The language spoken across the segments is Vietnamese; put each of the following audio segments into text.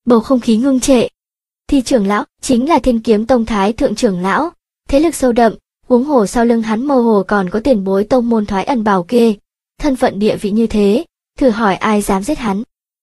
Bầu không khí ngưng trệ. Thi trưởng lão chính là Thiên Kiếm Tông thái thượng trưởng lão, thế lực sâu đậm, huống hồ sau lưng hắn mơ hồ còn có tiền bối tông môn thoái ẩn bảo kê, thân phận địa vị như thế, thử hỏi ai dám giết hắn?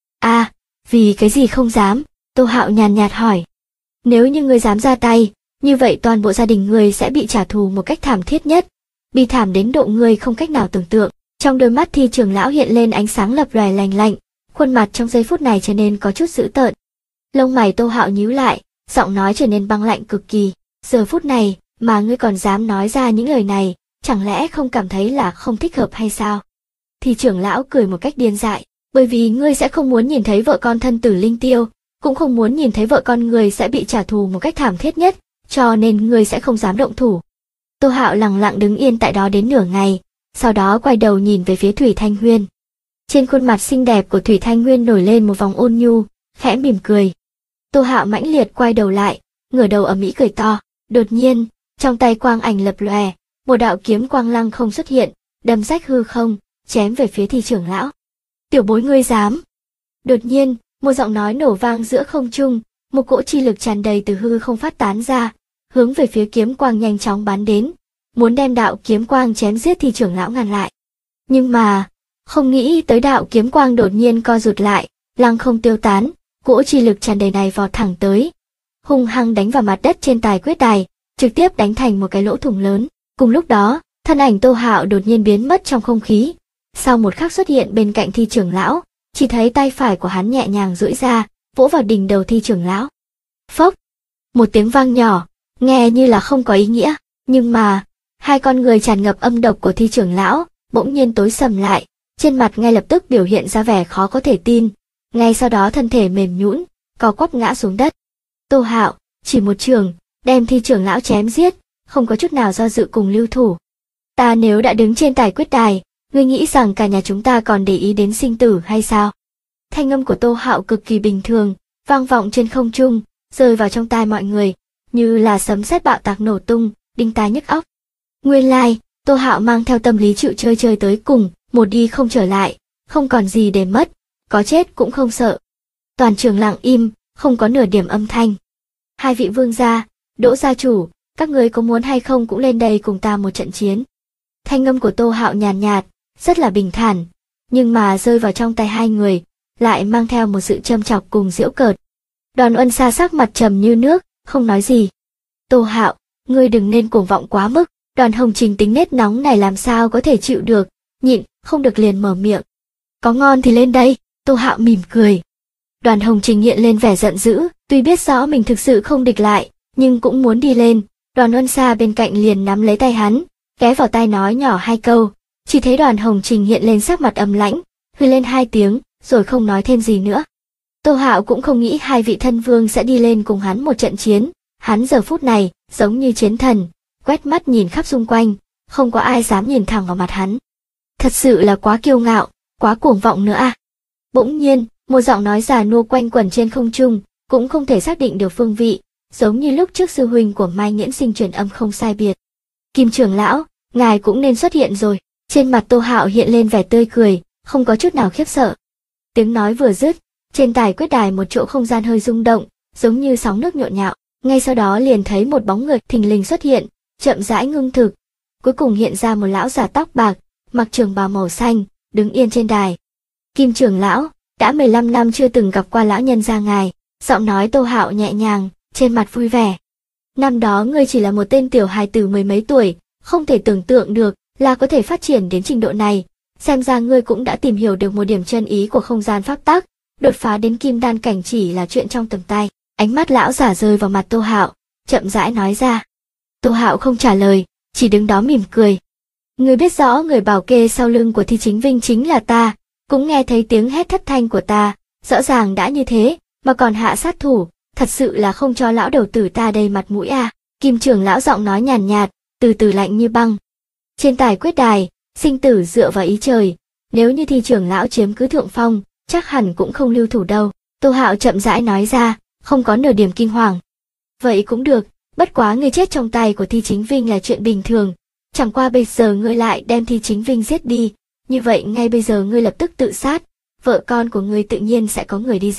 Vì cái gì không dám? Tô Hạo nhàn nhạt hỏi. Nếu như ngươi dám ra tay, như vậy toàn bộ gia đình ngươi sẽ bị trả thù một cách thảm thiết nhất, bi thảm đến độ ngươi không cách nào tưởng tượng. Trong đôi mắt Thi trưởng lão hiện lên ánh sáng lập lòe lành lạnh, khuôn mặt trong giây phút này trở nên có chút dữ tợn. Lông mày Tô Hạo nhíu lại, giọng nói trở nên băng lạnh cực kỳ. Giờ phút này mà ngươi còn dám nói ra những lời này, chẳng lẽ không cảm thấy là không thích hợp hay sao? Thi trưởng lão cười một cách điên dại, bởi vì ngươi sẽ không muốn nhìn thấy vợ con thân tử linh tiêu, cũng không muốn nhìn thấy vợ con người sẽ bị trả thù một cách thảm thiết nhất, cho nên ngươi sẽ không dám động thủ. Tô Hạo lặng lặng đứng yên tại đó đến nửa ngày, sau đó quay đầu nhìn về phía Thủy Thanh Huyên. Trên khuôn mặt xinh đẹp của Thủy Thanh Huyên nổi lên một vòng ôn nhu, khẽ mỉm cười. Tô Hạo mãnh liệt quay đầu lại, ngửa đầu ầm ĩ cười to. Đột nhiên, trong tay quang ảnh lập lòe, một đạo kiếm quang lăng không xuất hiện, đâm rách hư không, chém về phía Thi trưởng lão. Tiểu bối ngươi dám? Đột nhiên, một giọng nói nổ vang giữa không trung, một cỗ chi lực tràn đầy từ hư không phát tán ra, hướng về phía kiếm quang nhanh chóng bắn đến, muốn đem đạo kiếm quang chém giết Thi trưởng lão ngăn lại. Nhưng mà, không nghĩ tới đạo kiếm quang đột nhiên co rụt lại, lăng không tiêu tán, cỗ chi lực tràn đầy này vọt thẳng tới, hung hăng đánh vào mặt đất trên tài quyết đài, trực tiếp đánh thành một cái lỗ thủng lớn. Cùng lúc đó, thân ảnh Tô Hạo đột nhiên biến mất trong không khí. Sau một khắc xuất hiện bên cạnh Thi trưởng lão, chỉ thấy tay phải của hắn nhẹ nhàng duỗi ra, vỗ vào đỉnh đầu Thi trưởng lão. Phốc! Một tiếng vang nhỏ, nghe như là không có ý nghĩa, nhưng mà, hai con người tràn ngập âm độc của Thi trưởng lão bỗng nhiên tối sầm lại, trên mặt ngay lập tức biểu hiện ra vẻ khó có thể tin, ngay sau đó thân thể mềm nhũn, co quắp ngã xuống đất. Tô Hạo chỉ một trường, đem Thi trưởng lão chém giết, không có chút nào do dự cùng lưu thủ. Ta nếu đã đứng trên tài quyết đài, ngươi nghĩ rằng cả nhà chúng ta còn để ý đến sinh tử hay sao? Thanh âm của Tô Hạo cực kỳ bình thường, vang vọng trên không trung, rơi vào trong tai mọi người, như là sấm sét bạo tạc nổ tung, đinh tai nhức óc. Nguyên lai, Tô Hạo mang theo tâm lý chịu chơi chơi tới cùng, một đi không trở lại, không còn gì để mất, có chết cũng không sợ. Toàn trường lặng im, không có nửa điểm âm thanh. Hai vị vương gia, Đỗ gia chủ, các người có muốn hay không cũng lên đây cùng ta một trận chiến. Thanh âm của Tô Hạo nhàn nhạt, rất là bình thản, nhưng mà rơi vào trong tay hai người, lại mang theo một sự châm chọc cùng giễu cợt. Đoàn Uân Sa sắc mặt trầm như nước, không nói gì. Tô Hạo, ngươi đừng nên cuồng vọng quá mức. Đoàn Hồng Trình tính nết nóng này làm sao có thể chịu được, nhịn, không được liền mở miệng. Có ngon thì lên đây, Tô Hạo mỉm cười. Đoàn Hồng Trình hiện lên vẻ giận dữ, tuy biết rõ mình thực sự không địch lại, nhưng cũng muốn đi lên. Đoàn Uân Sa bên cạnh liền nắm lấy tay hắn, ghé vào tai nói nhỏ hai câu. Chỉ thấy Đoàn Hồng Trình hiện lên sắc mặt âm lãnh, hừ lên hai tiếng, rồi không nói thêm gì nữa. Tô Hạo cũng không nghĩ hai vị thân vương sẽ đi lên cùng hắn một trận chiến, hắn giờ phút này giống như chiến thần, quét mắt nhìn khắp xung quanh, không có ai dám nhìn thẳng vào mặt hắn. Thật sự là quá kiêu ngạo, quá cuồng vọng nữa à. Bỗng nhiên, một giọng nói già nua quanh quẩn trên không trung, cũng không thể xác định được phương vị, giống như lúc trước sư huynh của Mai Nghiễn Sinh truyền âm không sai biệt. Kim trưởng lão, ngài cũng nên xuất hiện rồi. Trên mặt Tô Hạo hiện lên vẻ tươi cười, không có chút nào khiếp sợ. Tiếng nói vừa dứt, trên tài quyết đài một chỗ không gian hơi rung động, giống như sóng nước nhộn nhạo, ngay sau đó liền thấy một bóng người thình lình xuất hiện, chậm rãi ngưng thực, cuối cùng hiện ra một lão già tóc bạc, mặc trường bào màu xanh, đứng yên trên đài. Kim trưởng lão, đã 15 năm chưa từng gặp qua lão nhân gia ngài, giọng nói Tô Hạo nhẹ nhàng, trên mặt vui vẻ. Năm đó ngươi chỉ là một tên tiểu hài tử mười mấy tuổi, không thể tưởng tượng được là có thể phát triển đến trình độ này, xem ra ngươi cũng đã tìm hiểu được một điểm chân ý của không gian pháp tắc, đột phá đến kim đan cảnh chỉ là chuyện trong tầm tay. Ánh mắt lão giả rơi vào mặt Tô Hạo, chậm rãi nói ra. Tô Hạo không trả lời, chỉ đứng đó mỉm cười. Ngươi biết rõ người bảo kê sau lưng của Thi Chính Vinh chính là ta, cũng nghe thấy tiếng hét thất thanh của ta, rõ ràng đã như thế, mà còn hạ sát thủ, thật sự là không cho lão đầu tử ta đây mặt mũi à. Kim trưởng lão giọng nói nhàn nhạt, từ từ lạnh như băng. Trên tài quyết đài, sinh tử dựa vào ý trời, nếu như Thi trưởng lão chiếm cứ thượng phong, chắc hẳn cũng không lưu thủ đâu. Tô Hạo chậm rãi nói ra, không có nửa điểm kinh hoàng. Vậy cũng được, bất quá ngươi chết trong tay của Thi Chính Vinh là chuyện bình thường, chẳng qua bây giờ ngươi lại đem Thi Chính Vinh giết đi, như vậy ngay bây giờ ngươi lập tức tự sát, vợ con của ngươi tự nhiên sẽ có người đi giết.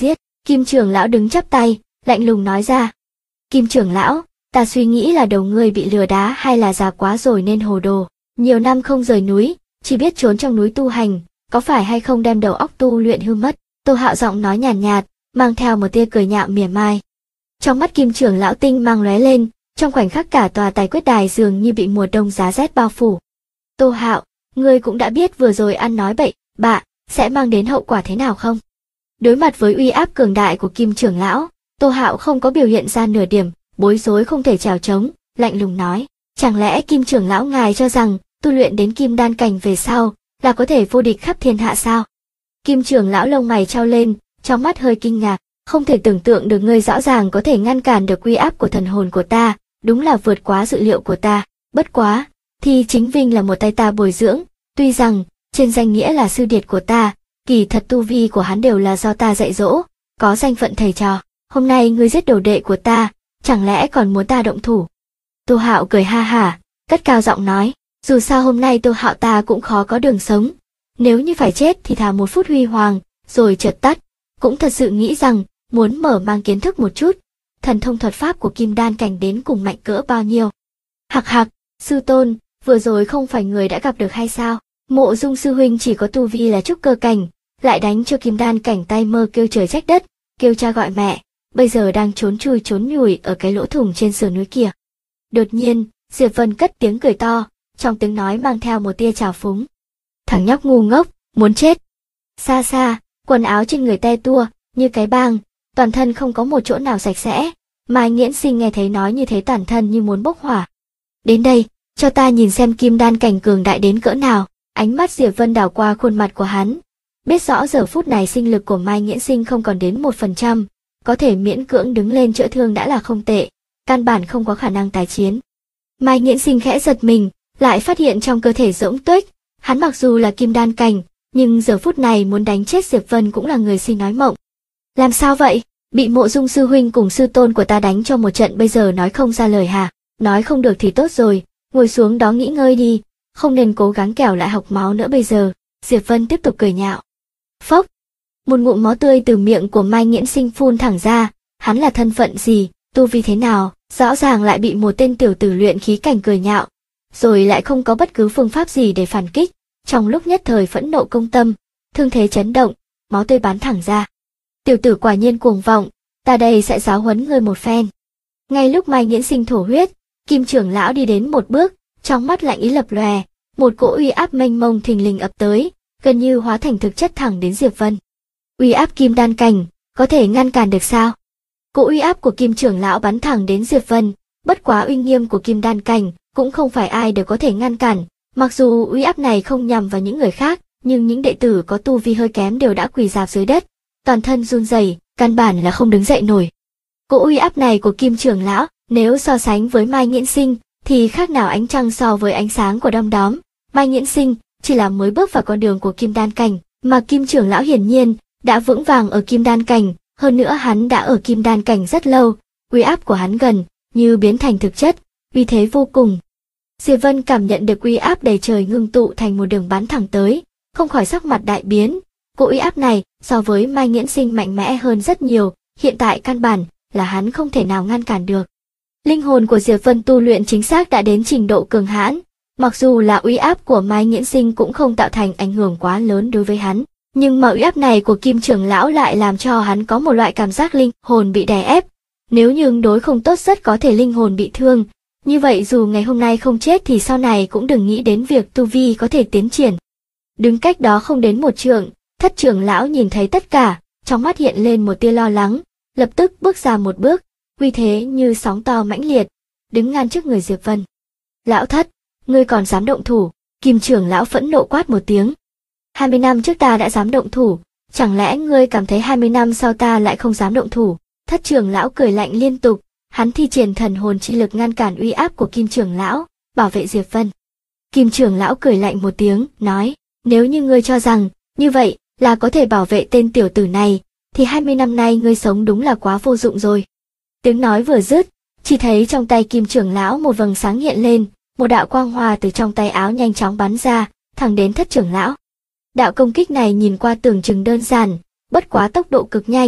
Kim trưởng lão đứng chắp tay, lạnh lùng nói ra. Kim trưởng lão, ta suy nghĩ là đầu ngươi bị lừa đá hay là già quá rồi nên hồ đồ. Nhiều năm không rời núi, chỉ biết trốn trong núi tu hành, có phải hay không đem đầu óc tu luyện hư mất? Tô Hạo giọng nói nhàn nhạt, mang theo một tia cười nhạo mỉa mai. Trong mắt Kim trưởng lão tinh mang lóe lên, trong khoảnh khắc cả tòa tài quyết đài dường như bị mùa đông giá rét bao phủ. Tô Hạo, ngươi cũng đã biết vừa rồi ăn nói bậy bạ sẽ mang đến hậu quả thế nào không? Đối mặt với uy áp cường đại của Kim trưởng lão, Tô Hạo không có biểu hiện ra nửa điểm bối rối không thể trèo trống, lạnh lùng nói, chẳng lẽ Kim trưởng lão ngài cho rằng tu luyện đến kim đan cảnh về sau là có thể vô địch khắp thiên hạ sao? Kim trưởng lão lông mày trao lên, trong mắt hơi kinh ngạc, không thể tưởng tượng được ngươi rõ ràng có thể ngăn cản được uy áp của thần hồn của ta, đúng là vượt quá dự liệu của ta. Bất quá, thì chính Vinh là một tay ta bồi dưỡng, tuy rằng trên danh nghĩa là sư điệt của ta, kỳ thật tu vi của hắn đều là do ta dạy dỗ, có danh phận thầy trò. Hôm nay ngươi giết đồ đệ của ta, chẳng lẽ còn muốn ta động thủ? Tô Hạo cười ha hả, cất cao giọng nói, dù sao hôm nay Tô Hạo ta cũng khó có đường sống, nếu như phải chết thì thà một phút huy hoàng, rồi chợt tắt, cũng thật sự nghĩ rằng muốn mở mang kiến thức một chút, thần thông thuật pháp của kim đan cảnh đến cùng mạnh cỡ bao nhiêu. Hặc hặc, sư tôn, vừa rồi không phải người đã gặp được hay sao? Mộ Dung sư huynh chỉ có tu vi là trúc cơ cảnh, lại đánh cho kim đan cảnh tay mơ kêu trời trách đất, kêu cha gọi mẹ, bây giờ đang trốn chui trốn nhủi ở cái lỗ thủng trên sườn núi kia. Đột nhiên, Diệp Vân cất tiếng cười to, trong tiếng nói mang theo một tia trào phúng. Thằng nhóc ngu ngốc, muốn chết. Xa xa, quần áo trên người te tua, như cái bang, toàn thân không có một chỗ nào sạch sẽ. Mai Nghiễn Sinh nghe thấy nói như thế toàn thân như muốn bốc hỏa. Đến đây, cho ta nhìn xem kim đan cảnh cường đại đến cỡ nào. Ánh mắt Diệp Vân đảo qua khuôn mặt của hắn, biết rõ giờ phút này sinh lực của Mai Nghiễn Sinh không còn đến 1%, có thể miễn cưỡng đứng lên chữa thương đã là không tệ, căn bản không có khả năng tái chiến. Mai Nghiễn Sinh khẽ giật mình, lại phát hiện trong cơ thể rỗng tuếch, hắn mặc dù là kim đan cảnh, nhưng giờ phút này muốn đánh chết Diệp Vân cũng là người si nói mộng. Làm sao vậy? Bị Mộ Dung sư huynh cùng sư tôn của ta đánh cho một trận bây giờ nói không ra lời hả? Nói không được thì tốt rồi, ngồi xuống đó nghỉ ngơi đi, không nên cố gắng kẻo lại học máu nữa bây giờ. Diệp Vân tiếp tục cười nhạo. Phốc! Một ngụm máu tươi từ miệng của Mai Nghiễn Sinh phun thẳng ra, hắn là thân phận gì, tu vi thế nào, rõ ràng lại bị một tên tiểu tử luyện khí cảnh cười nhạo, rồi lại không có bất cứ phương pháp gì để phản kích, trong lúc nhất thời phẫn nộ công tâm, thương thế chấn động, máu tươi bắn thẳng ra. Tiểu tử quả nhiên cuồng vọng, ta đây sẽ giáo huấn ngươi một phen. Ngay lúc Mai Nghiễn Sinh thổ huyết, Kim trưởng lão đi đến một bước, trong mắt lạnh ý lập lòe, một cỗ uy áp mênh mông thình lình ập tới, gần như hóa thành thực chất thẳng đến Diệp Vân. Uy áp kim đan cảnh, có thể ngăn cản được sao? Cỗ uy áp của Kim trưởng lão bắn thẳng đến Diệp Vân, bất quá uy nghiêm của kim đan cảnh cũng không phải ai đều có thể ngăn cản, mặc dù uy áp này không nhằm vào những người khác, nhưng những đệ tử có tu vi hơi kém đều đã quỳ rạp dưới đất, toàn thân run rẩy, căn bản là không đứng dậy nổi. Cỗ uy áp này của Kim trưởng lão, nếu so sánh với Mai Nghiễn Sinh, thì khác nào ánh trăng so với ánh sáng của đom đóm. Mai Nghiễn Sinh chỉ là mới bước vào con đường của kim đan cảnh, mà Kim trưởng lão hiển nhiên đã vững vàng ở kim đan cảnh, hơn nữa hắn đã ở kim đan cảnh rất lâu, uy áp của hắn gần như biến thành thực chất, uy thế vô cùng. Diệp Vân cảm nhận được uy áp đầy trời ngưng tụ thành một đường bắn thẳng tới, không khỏi sắc mặt đại biến. Cỗ uy áp này so với Mai Nghiễn Sinh mạnh mẽ hơn rất nhiều, hiện tại căn bản là hắn không thể nào ngăn cản được. Linh hồn của Diệp Vân tu luyện chính xác đã đến trình độ cường hãn, mặc dù là uy áp của Mai Nghiễn Sinh cũng không tạo thành ảnh hưởng quá lớn đối với hắn, nhưng mà uy áp này của Kim trưởng lão lại làm cho hắn có một loại cảm giác linh hồn bị đè ép. Nếu như ứng đối không tốt rất có thể linh hồn bị thương, như vậy dù ngày hôm nay không chết thì sau này cũng đừng nghĩ đến việc tu vi có thể tiến triển. Đứng cách đó không đến một trượng, Thất trưởng lão nhìn thấy tất cả, trong mắt hiện lên một tia lo lắng, lập tức bước ra một bước, uy thế như sóng to mãnh liệt, đứng ngăn trước người Diệp Vân. Lão Thất, ngươi còn dám động thủ? Kim trưởng lão phẫn nộ quát một tiếng. 20 năm trước ta đã dám động thủ, chẳng lẽ ngươi cảm thấy 20 năm sau ta lại không dám động thủ? Thất trưởng lão cười lạnh liên tục, hắn thi triển thần hồn chi lực ngăn cản uy áp của Kim trưởng lão, bảo vệ Diệp Vân. Kim trưởng lão cười lạnh một tiếng, nói, nếu như ngươi cho rằng, như vậy, là có thể bảo vệ tên tiểu tử này, thì 20 năm nay ngươi sống đúng là quá vô dụng rồi. Tiếng nói vừa dứt, chỉ thấy trong tay Kim trưởng lão một vầng sáng hiện lên, một đạo quang hoa từ trong tay áo nhanh chóng bắn ra, thẳng đến Thất trưởng lão. Đạo công kích này nhìn qua tưởng chừng đơn giản, bất quá tốc độ cực nhanh,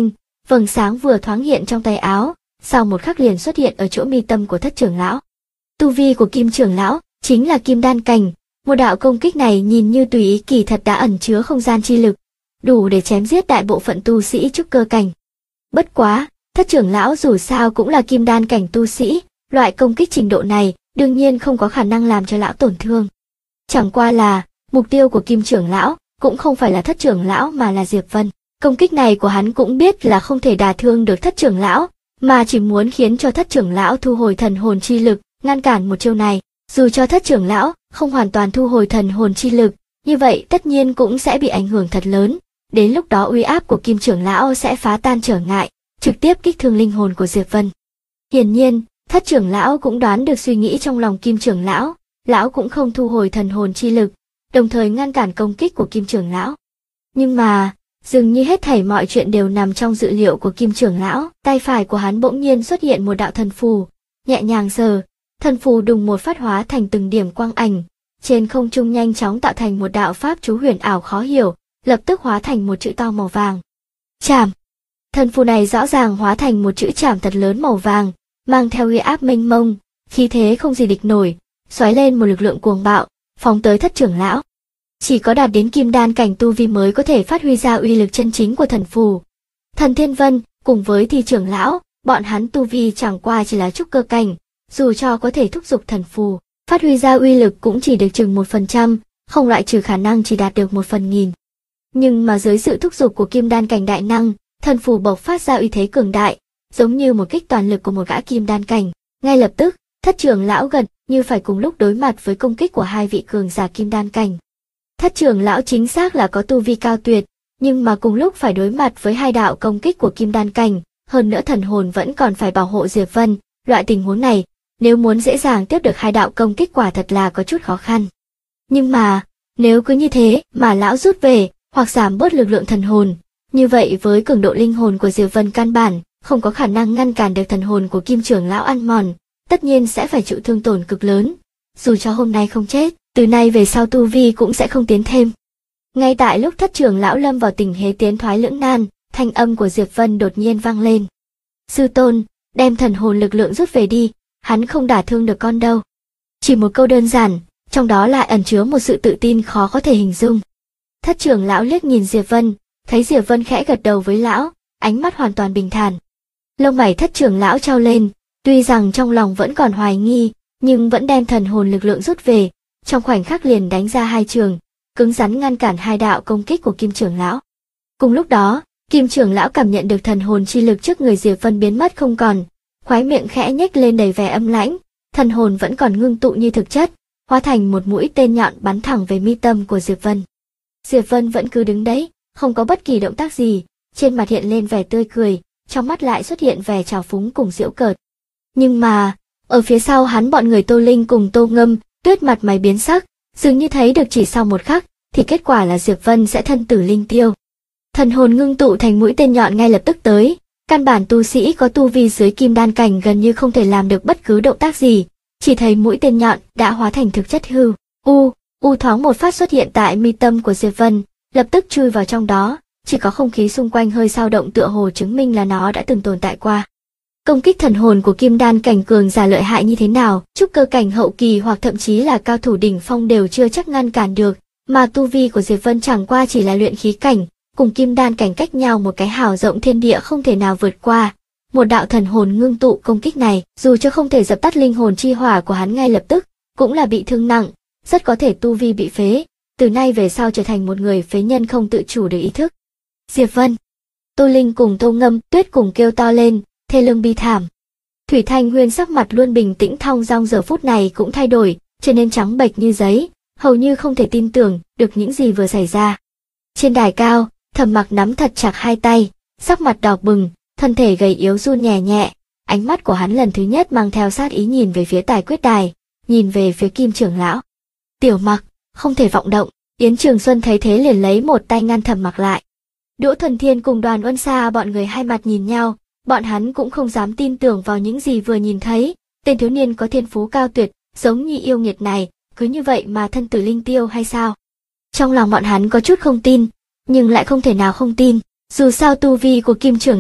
vầng sáng vừa thoáng hiện trong tay áo, sau một khắc liền xuất hiện ở chỗ mi tâm của Thất trưởng lão. Tu vi của Kim trưởng lão chính là Kim Đan cảnh, một đạo công kích này nhìn như tùy ý kỳ thật đã ẩn chứa không gian chi lực, đủ để chém giết đại bộ phận tu sĩ trúc cơ cảnh. Bất quá, Thất trưởng lão dù sao cũng là Kim Đan cảnh tu sĩ, loại công kích trình độ này đương nhiên không có khả năng làm cho lão tổn thương. Chẳng qua là, mục tiêu của Kim trưởng lão cũng không phải là Thất trưởng lão mà là Diệp Vân. Công kích này của hắn cũng biết là không thể đả thương được Thất trưởng lão, mà chỉ muốn khiến cho Thất trưởng lão thu hồi thần hồn chi lực, ngăn cản một chiêu này. Dù cho Thất trưởng lão không hoàn toàn thu hồi thần hồn chi lực, như vậy tất nhiên cũng sẽ bị ảnh hưởng thật lớn. Đến lúc đó uy áp của Kim trưởng lão sẽ phá tan trở ngại, trực tiếp kích thương linh hồn của Diệp Vân. Hiển nhiên, Thất trưởng lão cũng đoán được suy nghĩ trong lòng Kim trưởng lão, lão cũng không thu hồi thần hồn chi lực, đồng thời ngăn cản công kích của Kim trưởng lão. Nhưng mà, dường như hết thảy mọi chuyện đều nằm trong dự liệu của Kim trưởng lão, tay phải của hắn bỗng nhiên xuất hiện một đạo thần phù, nhẹ nhàng giơ, thần phù đùng một phát hóa thành từng điểm quang ảnh, trên không trung nhanh chóng tạo thành một đạo pháp chú huyền ảo khó hiểu, lập tức hóa thành một chữ to màu vàng. Trảm. Thần phù này rõ ràng hóa thành một chữ trảm thật lớn màu vàng, mang theo uy áp mênh mông, khí thế không gì địch nổi, xoáy lên một lực lượng cuồng bạo, phóng tới Thất trưởng lão. Chỉ có đạt đến Kim Đan cảnh tu vi mới có thể phát huy ra uy lực chân chính của thần phù. Thần Thiên Vân cùng với Thi trưởng lão, bọn hắn tu vi chẳng qua chỉ là trúc cơ cảnh, dù cho có thể thúc giục thần phù, phát huy ra uy lực cũng chỉ được chừng 1%, không loại trừ khả năng chỉ đạt được 1/1000. Nhưng mà dưới sự thúc giục của Kim Đan cảnh đại năng, thần phù bộc phát ra uy thế cường đại, giống như một kích toàn lực của một gã Kim Đan cảnh. Ngay lập tức, Thất trưởng lão gần như phải cùng lúc đối mặt với công kích của hai vị cường giả Kim Đan cảnh. Thất trưởng lão chính xác là có tu vi cao tuyệt, nhưng mà cùng lúc phải đối mặt với hai đạo công kích của Kim Đan cảnh, hơn nữa thần hồn vẫn còn phải bảo hộ Diệp Vân, loại tình huống này, nếu muốn dễ dàng tiếp được hai đạo công kích quả thật là có chút khó khăn. Nhưng mà, nếu cứ như thế mà lão rút về, hoặc giảm bớt lực lượng thần hồn, như vậy với cường độ linh hồn của Diệp Vân căn bản, không có khả năng ngăn cản được thần hồn của Kim trưởng lão ăn mòn, tất nhiên sẽ phải chịu thương tổn cực lớn. Dù cho hôm nay không chết, từ nay về sau tu vi cũng sẽ không tiến thêm. Ngay tại lúc Thất trưởng lão lâm vào tình thế tiến thoái lưỡng nan, thanh âm của Diệp Vân đột nhiên vang lên. Sư tôn, đem thần hồn lực lượng rút về đi, hắn không đả thương được con đâu. Chỉ một câu đơn giản, trong đó lại ẩn chứa một sự tự tin khó có thể hình dung. Thất trưởng lão liếc nhìn Diệp Vân, thấy Diệp Vân khẽ gật đầu với lão, ánh mắt hoàn toàn bình thản. Lông mày Thất trưởng lão trao lên, tuy rằng trong lòng vẫn còn hoài nghi, nhưng vẫn đem thần hồn lực lượng rút về, trong khoảnh khắc liền đánh ra hai trường, cứng rắn ngăn cản hai đạo công kích của Kim trưởng lão. Cùng lúc đó, Kim trưởng lão cảm nhận được thần hồn chi lực trước người Diệp Vân biến mất không còn, khóe miệng khẽ nhếch lên đầy vẻ âm lãnh, thần hồn vẫn còn ngưng tụ như thực chất, hóa thành một mũi tên nhọn bắn thẳng về mi tâm của Diệp Vân. Diệp Vân vẫn cứ đứng đấy, không có bất kỳ động tác gì, trên mặt hiện lên vẻ tươi cười, trong mắt lại xuất hiện vẻ trào phúng cùng giễu cợt. Nhưng mà, ở phía sau hắn bọn người Tô Linh cùng Tô Ngâm, Tuyết mặt mày biến sắc, dường như thấy được chỉ sau một khắc, thì kết quả là Diệp Vân sẽ thân tử linh tiêu. Thần hồn ngưng tụ thành mũi tên nhọn ngay lập tức tới, căn bản tu sĩ có tu vi dưới Kim Đan cảnh gần như không thể làm được bất cứ động tác gì, chỉ thấy mũi tên nhọn đã hóa thành thực chất hư. Thoáng một phát xuất hiện tại mi tâm của Diệp Vân, lập tức chui vào trong đó, chỉ có không khí xung quanh hơi dao động tựa hồ chứng minh là nó đã từng tồn tại qua. Công kích thần hồn của Kim Đan cảnh cường giả lợi hại như thế nào, trúc cơ cảnh hậu kỳ hoặc thậm chí là cao thủ đỉnh phong đều chưa chắc ngăn cản được, mà tu vi của Diệp Vân chẳng qua chỉ là luyện khí cảnh, cùng Kim Đan cảnh cách nhau một cái hào rộng thiên địa không thể nào vượt qua. Một đạo thần hồn ngưng tụ công kích này, dù cho không thể dập tắt linh hồn chi hỏa của hắn ngay lập tức, cũng là bị thương nặng, rất có thể tu vi bị phế, từ nay về sau trở thành một người phế nhân không tự chủ được ý thức. Diệp Vân, Tô Linh cùng Tô Ngâm, Tuyết cùng kêu to lên, thê lương bi thảm. Thủy Thanh Huyên sắc mặt luôn bình tĩnh thong dong giờ phút này cũng thay đổi, trở nên trắng bệch như giấy, hầu như không thể tin tưởng được những gì vừa xảy ra. Trên đài cao, Thẩm Mặc nắm thật chặt hai tay, sắc mặt đỏ bừng, thân thể gầy yếu run nhẹ nhẹ, ánh mắt của hắn lần thứ nhất mang theo sát ý nhìn về phía tài quyết đài, nhìn về phía Kim trưởng lão. Tiểu Mặc, không thể vọng động. Yến Trường Xuân thấy thế liền lấy một tay ngăn Thẩm Mặc lại. Đỗ Thuần Thiên cùng Đoàn Uân Sa bọn người hai mặt nhìn nhau, bọn hắn cũng không dám tin tưởng vào những gì vừa nhìn thấy, tên thiếu niên có thiên phú cao tuyệt, giống như yêu nghiệt này, cứ như vậy mà thân tử linh tiêu hay sao? Trong lòng bọn hắn có chút không tin, nhưng lại không thể nào không tin, dù sao tu vi của Kim trưởng lão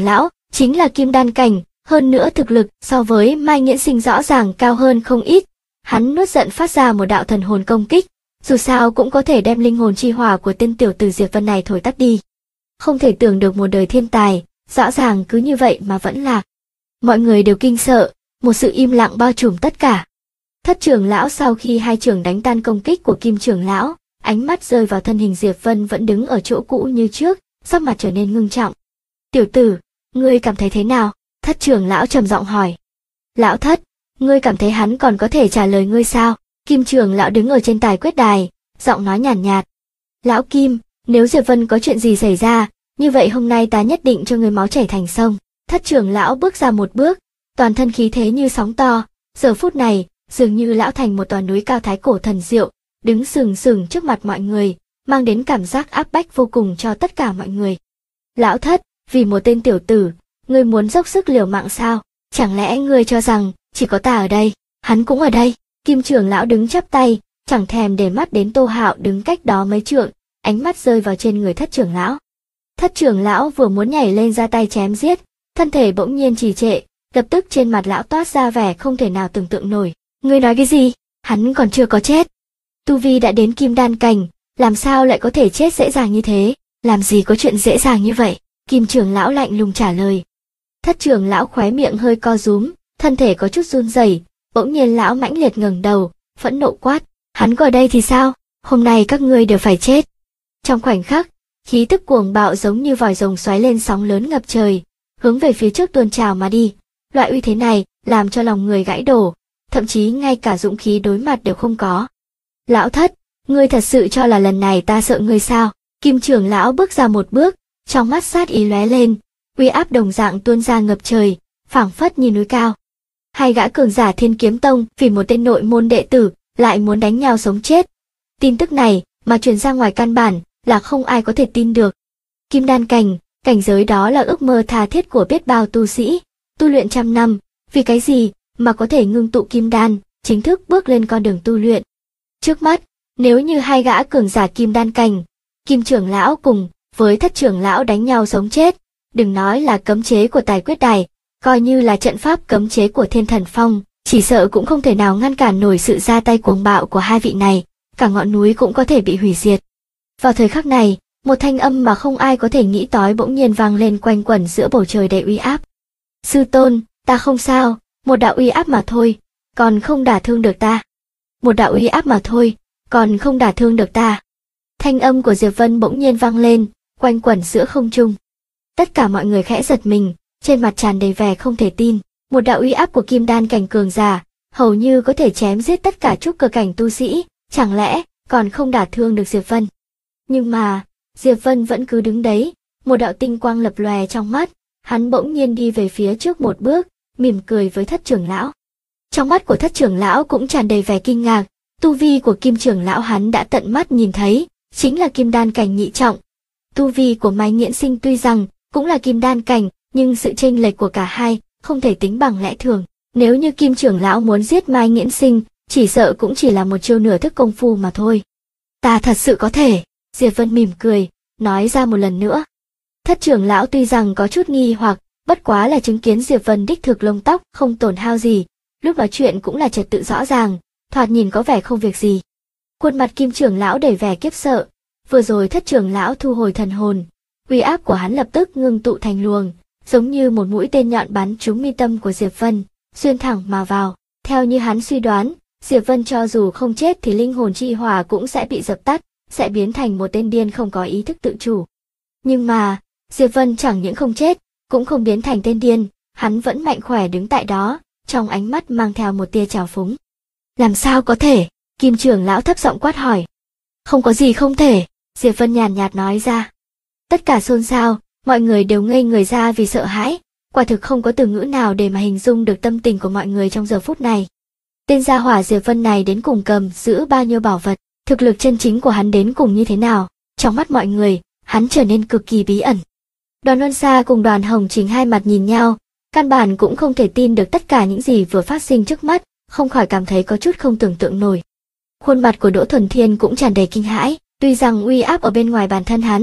chính là kim đan cảnh, hơn nữa thực lực so với Mai Nghiễn Sinh rõ ràng cao hơn không ít. Hắn nuốt giận phát ra một đạo thần hồn công kích, dù sao cũng có thể đem linh hồn chi hỏa của tên tiểu tử Diệp Vân này thổi tắt đi. Không thể tưởng được một đời thiên tài, rõ ràng cứ như vậy mà vẫn lạc. Mọi người đều kinh sợ, một sự im lặng bao trùm tất cả. Thất trưởng lão sau khi hai trưởng đánh tan công kích của Kim trưởng lão, ánh mắt rơi vào thân hình Diệp Vân vẫn đứng ở chỗ cũ như trước, sắc mặt trở nên ngưng trọng. Tiểu tử, ngươi cảm thấy thế nào? Thất trưởng lão trầm giọng hỏi. Lão Thất, ngươi cảm thấy hắn còn có thể trả lời ngươi sao? Kim trưởng lão đứng ở trên tài quyết đài, giọng nói nhàn nhạt. Lão Kim, nếu Diệp Vân có chuyện gì xảy ra, như vậy hôm nay ta nhất định cho ngươi máu chảy thành sông. Thất trưởng lão bước ra một bước, toàn thân khí thế như sóng to, giờ phút này, dường như lão thành một tòa núi cao thái cổ thần diệu, đứng sừng sừng trước mặt mọi người, mang đến cảm giác áp bách vô cùng cho tất cả mọi người. Lão Thất, vì một tên tiểu tử, ngươi muốn dốc sức liều mạng sao? Chẳng lẽ ngươi cho rằng chỉ có ta ở đây, hắn cũng ở đây? Kim trưởng lão đứng chắp tay, chẳng thèm để mắt đến Tô Hạo đứng cách đó mấy trượng, ánh mắt rơi vào trên người thất trưởng lão. Thất trưởng lão vừa muốn nhảy lên ra tay chém giết, thân thể bỗng nhiên trì trệ, lập tức trên mặt lão toát ra vẻ không thể nào tưởng tượng nổi. Ngươi nói cái gì? Hắn còn chưa có chết. Tu vi đã đến kim đan cảnh, làm sao lại có thể chết dễ dàng như thế? Làm gì có chuyện dễ dàng như vậy? Kim trưởng lão lạnh lùng trả lời. Thất trưởng lão khóe miệng hơi co rúm, thân thể có chút run rẩy, bỗng nhiên lão mãnh liệt ngẩng đầu, phẫn nộ quát, hắn ở đây thì sao? Hôm nay các ngươi đều phải chết. Trong khoảnh khắc, khí tức cuồng bạo giống như vòi rồng xoáy lên sóng lớn ngập trời, hướng về phía trước tuôn trào mà đi. Loại uy thế này làm cho lòng người gãy đổ, thậm chí ngay cả dũng khí đối mặt đều không có. Lão Thất, ngươi thật sự cho là lần này ta sợ ngươi sao? Kim trưởng lão bước ra một bước, trong mắt sát ý lóe lên, uy áp đồng dạng tuôn ra ngập trời, phảng phất như núi cao. Hai gã cường giả Thiên Kiếm Tông vì một tên nội môn đệ tử lại muốn đánh nhau sống chết. Tin tức này mà truyền ra ngoài căn bản là không ai có thể tin được. Kim đan cảnh, cảnh giới đó là ước mơ tha thiết của biết bao tu sĩ, tu luyện trăm năm, vì cái gì mà có thể ngưng tụ kim đan, chính thức bước lên con đường tu luyện. Trước mắt, nếu như hai gã cường giả kim đan cảnh, Kim trưởng lão cùng với thất trưởng lão đánh nhau sống chết, đừng nói là cấm chế của tài quyết đài, coi như là trận pháp cấm chế của Thiên Thần Phong, chỉ sợ cũng không thể nào ngăn cản nổi sự ra tay cuồng bạo của hai vị này, cả ngọn núi cũng có thể bị hủy diệt. Vào thời khắc này, một thanh âm mà không ai có thể nghĩ tới bỗng nhiên vang lên quanh quẩn giữa bầu trời đầy uy áp. Sư tôn, ta không sao, một đạo uy áp mà thôi, còn không đả thương được ta. Một đạo uy áp mà thôi, còn không đả thương được ta. Thanh âm của Diệp Vân bỗng nhiên vang lên, quanh quẩn giữa không trung. Tất cả mọi người khẽ giật mình, trên mặt tràn đầy vẻ không thể tin. Một đạo uy áp của kim đan cảnh cường giả, hầu như có thể chém giết tất cả trúc cơ cảnh tu sĩ, chẳng lẽ còn không đả thương được Diệp Vân? Nhưng mà, Diệp Vân vẫn cứ đứng đấy, một đạo tinh quang lập lòe trong mắt, hắn bỗng nhiên đi về phía trước một bước, mỉm cười với thất trưởng lão. Trong mắt của thất trưởng lão cũng tràn đầy vẻ kinh ngạc, tu vi của Kim trưởng lão hắn đã tận mắt nhìn thấy, chính là kim đan cảnh nhị trọng. Tu vi của Mai Nghiễn Sinh tuy rằng cũng là kim đan cảnh, nhưng sự chênh lệch của cả hai không thể tính bằng lẽ thường. Nếu như Kim trưởng lão muốn giết Mai Nghiễn Sinh, chỉ sợ cũng chỉ là một chiêu nửa thức công phu mà thôi. Ta thật sự có thể, Diệp Vân mỉm cười, nói ra một lần nữa. Thất trưởng lão tuy rằng có chút nghi hoặc, bất quá là chứng kiến Diệp Vân đích thực lông tóc không tổn hao gì, lúc nói chuyện cũng là trật tự rõ ràng, thoạt nhìn có vẻ không việc gì. Khuôn mặt Kim trưởng lão đầy vẻ kiếp sợ, vừa rồi thất trưởng lão thu hồi thần hồn, uy áp của hắn lập tức ngưng tụ thành luồng, giống như một mũi tên nhọn bắn trúng mi tâm của Diệp Vân, xuyên thẳng mà vào. Theo như hắn suy đoán, Diệp Vân cho dù không chết thì linh hồn chi hỏa cũng sẽ bị dập tắt, sẽ biến thành một tên điên không có ý thức tự chủ. Nhưng mà, Diệp Vân chẳng những không chết, cũng không biến thành tên điên, hắn vẫn mạnh khỏe đứng tại đó, trong ánh mắt mang theo một tia trào phúng. Làm sao có thể? Kim trưởng lão thấp giọng quát hỏi. Không có gì không thể, Diệp Vân nhàn nhạt nói ra. Tất cả xôn xao, mọi người đều ngây người ra vì sợ hãi, quả thực không có từ ngữ nào để mà hình dung được tâm tình của mọi người trong giờ phút này. Tên gia hỏa Diệp Vân này đến cùng cầm giữ bao nhiêu bảo vật, thực lực chân chính của hắn đến cùng như thế nào, trong mắt mọi người, hắn trở nên cực kỳ bí ẩn. Đoàn Luân Sa cùng Đoàn Hồng Chính hai mặt nhìn nhau, căn bản cũng không thể tin được tất cả những gì vừa phát sinh trước mắt, không khỏi cảm thấy có chút không tưởng tượng nổi. Khuôn mặt của Đỗ Thuần Thiên cũng tràn đầy kinh hãi, tuy rằng uy áp ở bên ngoài bản thân hắn,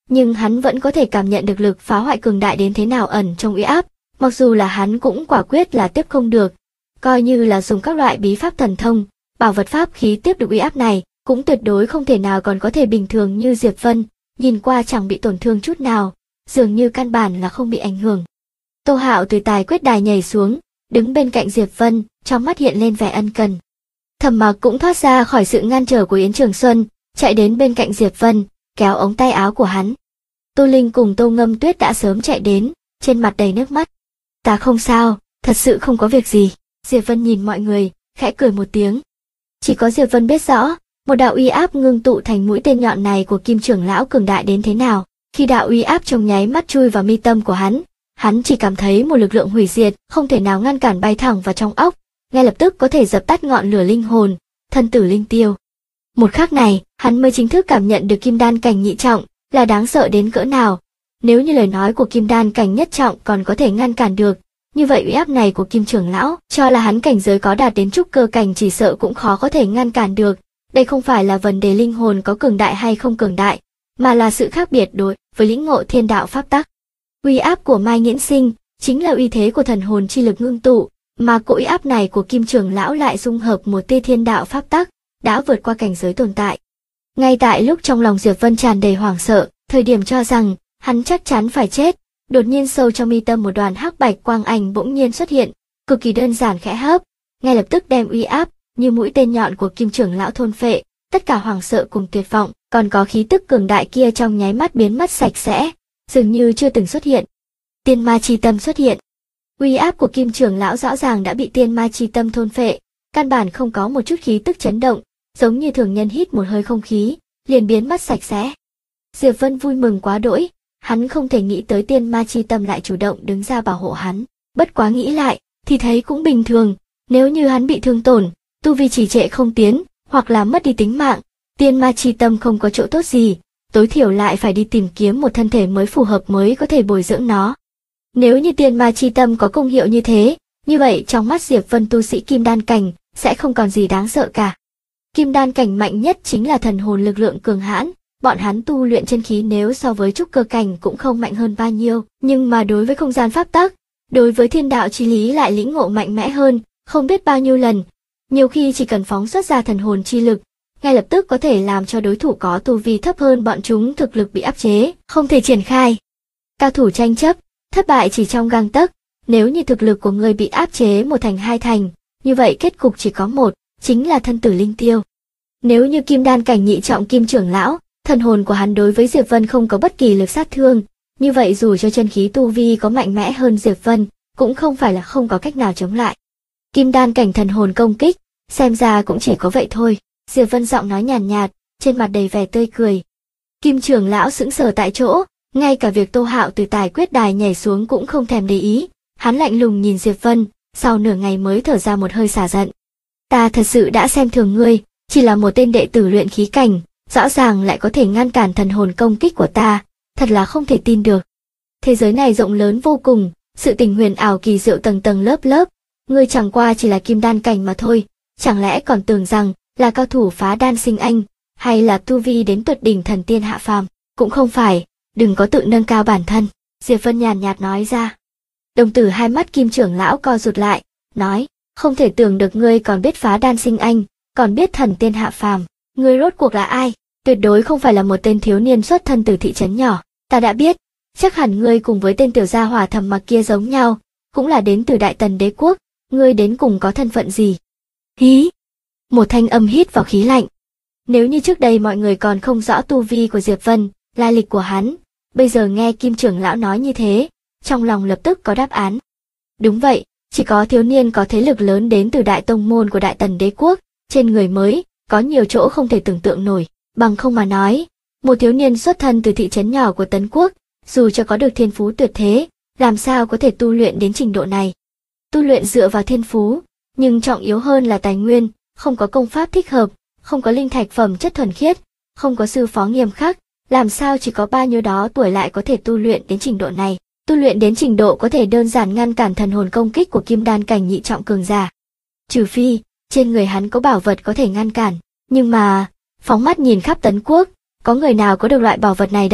nhưng hắn vẫn có thể cảm nhận được lực phá hoại cường đại đến thế nào ẩn trong uy áp, mặc dù là hắn cũng quả quyết là tiếp không được. Coi như là dùng các loại bí pháp thần thông, bảo vật pháp khí tiếp được uy áp này, cũng tuyệt đối không thể nào còn có thể bình thường như Diệp Vân, nhìn qua chẳng bị tổn thương chút nào, dường như căn bản là không bị ảnh hưởng. Tô Hạo từ tài quyết đài nhảy xuống, đứng bên cạnh Diệp Vân, trong mắt hiện lên vẻ ân cần. Thẩm Mặc cũng thoát ra khỏi sự ngăn trở của Yến Trường Xuân, chạy đến bên cạnh Diệp Vân, kéo ống tay áo của hắn. Tô Linh cùng Tô Ngâm Tuyết đã sớm chạy đến, trên mặt đầy nước mắt. Ta không sao, thật sự không có việc gì. Diệp Vân nhìn mọi người, khẽ cười một tiếng. Chỉ có Diệp Vân biết rõ, một đạo uy áp ngưng tụ thành mũi tên nhọn này của Kim trưởng lão cường đại đến thế nào. Khi đạo uy áp trong nháy mắt chui vào mi tâm của hắn chỉ cảm thấy một lực lượng hủy diệt, không thể nào ngăn cản bay thẳng vào trong óc, ngay lập tức có thể dập tắt ngọn lửa linh hồn, thân tử linh tiêu. Một khắc này, hắn mới chính thức cảm nhận được kim đan cảnh nhị trọng là đáng sợ đến cỡ nào. Nếu như lời nói của kim đan cảnh nhất trọng còn có thể ngăn cản được, như vậy uy áp này của Kim trưởng lão, cho là hắn cảnh giới có đạt đến trúc cơ cảnh chỉ sợ cũng khó có thể ngăn cản được. Đây không phải là vấn đề linh hồn có cường đại hay không cường đại, mà là sự khác biệt đối với lĩnh ngộ thiên đạo pháp tắc. Uy áp của Mai Nghiễn Sinh chính là uy thế của thần hồn chi lực ngưng tụ, mà cỗ uy áp này của Kim trưởng lão lại dung hợp một tia thiên đạo pháp tắc, đã vượt qua cảnh giới tồn tại. Ngay tại lúc trong lòng Diệp Vân tràn đầy hoảng sợ, thời điểm cho rằng hắn chắc chắn phải chết, đột nhiên sâu trong mi tâm một đoàn hắc bạch quang ảnh bỗng nhiên xuất hiện, cực kỳ đơn giản khẽ hấp, ngay lập tức đem uy áp như mũi tên nhọn của Kim trưởng lão thôn phệ, tất cả hoảng sợ cùng tuyệt vọng, còn có khí tức cường đại kia trong nháy mắt biến mất sạch sẽ, dường như chưa từng xuất hiện. Tiên ma chi tâm xuất hiện. Uy áp của Kim trưởng lão rõ ràng đã bị tiên ma chi tâm thôn phệ, căn bản không có một chút khí tức chấn động, giống như thường nhân hít một hơi không khí, liền biến mất sạch sẽ. Diệp Vân vui mừng quá đỗi, hắn không thể nghĩ tới tiên ma chi tâm lại chủ động đứng ra bảo hộ hắn, bất quá nghĩ lại, thì thấy cũng bình thường, nếu như hắn bị thương tổn, tu vi trì trệ không tiến, hoặc là mất đi tính mạng, tiên ma chi tâm không có chỗ tốt gì, tối thiểu lại phải đi tìm kiếm một thân thể mới phù hợp mới có thể bồi dưỡng nó. Nếu như tiên ma chi tâm có công hiệu như thế, như vậy trong mắt Diệp Vân tu sĩ kim đan cảnh sẽ không còn gì đáng sợ cả. Kim đan cảnh mạnh nhất chính là thần hồn lực lượng cường hãn, bọn hắn tu luyện chân khí nếu so với trúc cơ cảnh cũng không mạnh hơn bao nhiêu, nhưng mà đối với không gian pháp tắc, đối với thiên đạo chi lý lại lĩnh ngộ mạnh mẽ hơn, không biết bao nhiêu lần. Nhiều khi chỉ cần phóng xuất ra thần hồn chi lực, ngay lập tức có thể làm cho đối thủ có tu vi thấp hơn bọn chúng thực lực bị áp chế, không thể triển khai. Cao thủ tranh chấp, thất bại chỉ trong gang tấc, nếu như thực lực của người bị áp chế một thành hai thành, như vậy kết cục chỉ có một, chính là thân tử linh tiêu. Nếu như kim đan cảnh nhị trọng Kim trưởng lão, thần hồn của hắn đối với Diệp Vân không có bất kỳ lực sát thương, như vậy dù cho chân khí tu vi có mạnh mẽ hơn Diệp Vân, cũng không phải là không có cách nào chống lại. Kim đan cảnh thần hồn công kích, xem ra cũng chỉ có vậy thôi. Diệp Vân giọng nói nhàn nhạt, trên mặt đầy vẻ tươi cười. Kim trưởng lão sững sờ tại chỗ, ngay cả việc Tô Hạo từ tài quyết đài nhảy xuống cũng không thèm để ý, hắn lạnh lùng nhìn Diệp Vân, sau nửa ngày mới thở ra một hơi xả giận. Ta thật sự đã xem thường ngươi, chỉ là một tên đệ tử luyện khí cảnh, rõ ràng lại có thể ngăn cản thần hồn công kích của ta, thật là không thể tin được. Thế giới này rộng lớn vô cùng, sự tình huyền ảo kỳ diệu tầng tầng lớp lớp, ngươi chẳng qua chỉ là kim đan cảnh mà thôi, chẳng lẽ còn tưởng rằng là cao thủ phá đan sinh anh, hay là tu vi đến tuyệt đỉnh thần tiên hạ phàm, cũng không phải, đừng có tự nâng cao bản thân. Diệp Vân nhàn nhạt nói ra. Đồng tử hai mắt Kim trưởng lão co rụt lại, nói, không thể tưởng được ngươi còn biết phá đan sinh anh, còn biết thần tiên hạ phàm, ngươi rốt cuộc là ai? Tuyệt đối không phải là một tên thiếu niên xuất thân từ thị trấn nhỏ, ta đã biết, chắc hẳn ngươi cùng với tên tiểu gia hỏa Thẩm Mặc kia giống nhau, cũng là đến từ Đại Tần đế quốc, ngươi đến cùng có thân phận gì? Hí! Một thanh âm hít vào khí lạnh. Nếu như trước đây mọi người còn không rõ tu vi của Diệp Vân, lai lịch của hắn, bây giờ nghe Kim trưởng lão nói như thế, trong lòng lập tức có đáp án. Đúng vậy, chỉ có thiếu niên có thế lực lớn đến từ đại tông môn của Đại Tần đế quốc, trên người mới, có nhiều chỗ không thể tưởng tượng nổi, bằng không mà nói, một thiếu niên xuất thân từ thị trấn nhỏ của Tấn quốc, dù cho có được thiên phú tuyệt thế, làm sao có thể tu luyện đến trình độ này. Tu luyện dựa vào thiên phú, nhưng trọng yếu hơn là tài nguyên, không có công pháp thích hợp, không có linh thạch phẩm chất thuần khiết, không có sư phó nghiêm khắc, làm sao chỉ có bao nhiêu đó tuổi lại có thể tu luyện đến trình độ này. Tu luyện đến trình độ có thể đơn giản ngăn cản thần hồn công kích của kim đan cảnh nhị trọng cường giả. Trừ phi, trên người hắn có bảo vật có thể ngăn cản, nhưng mà, phóng mắt nhìn khắp Tấn quốc, có người nào có được loại bảo vật này đây?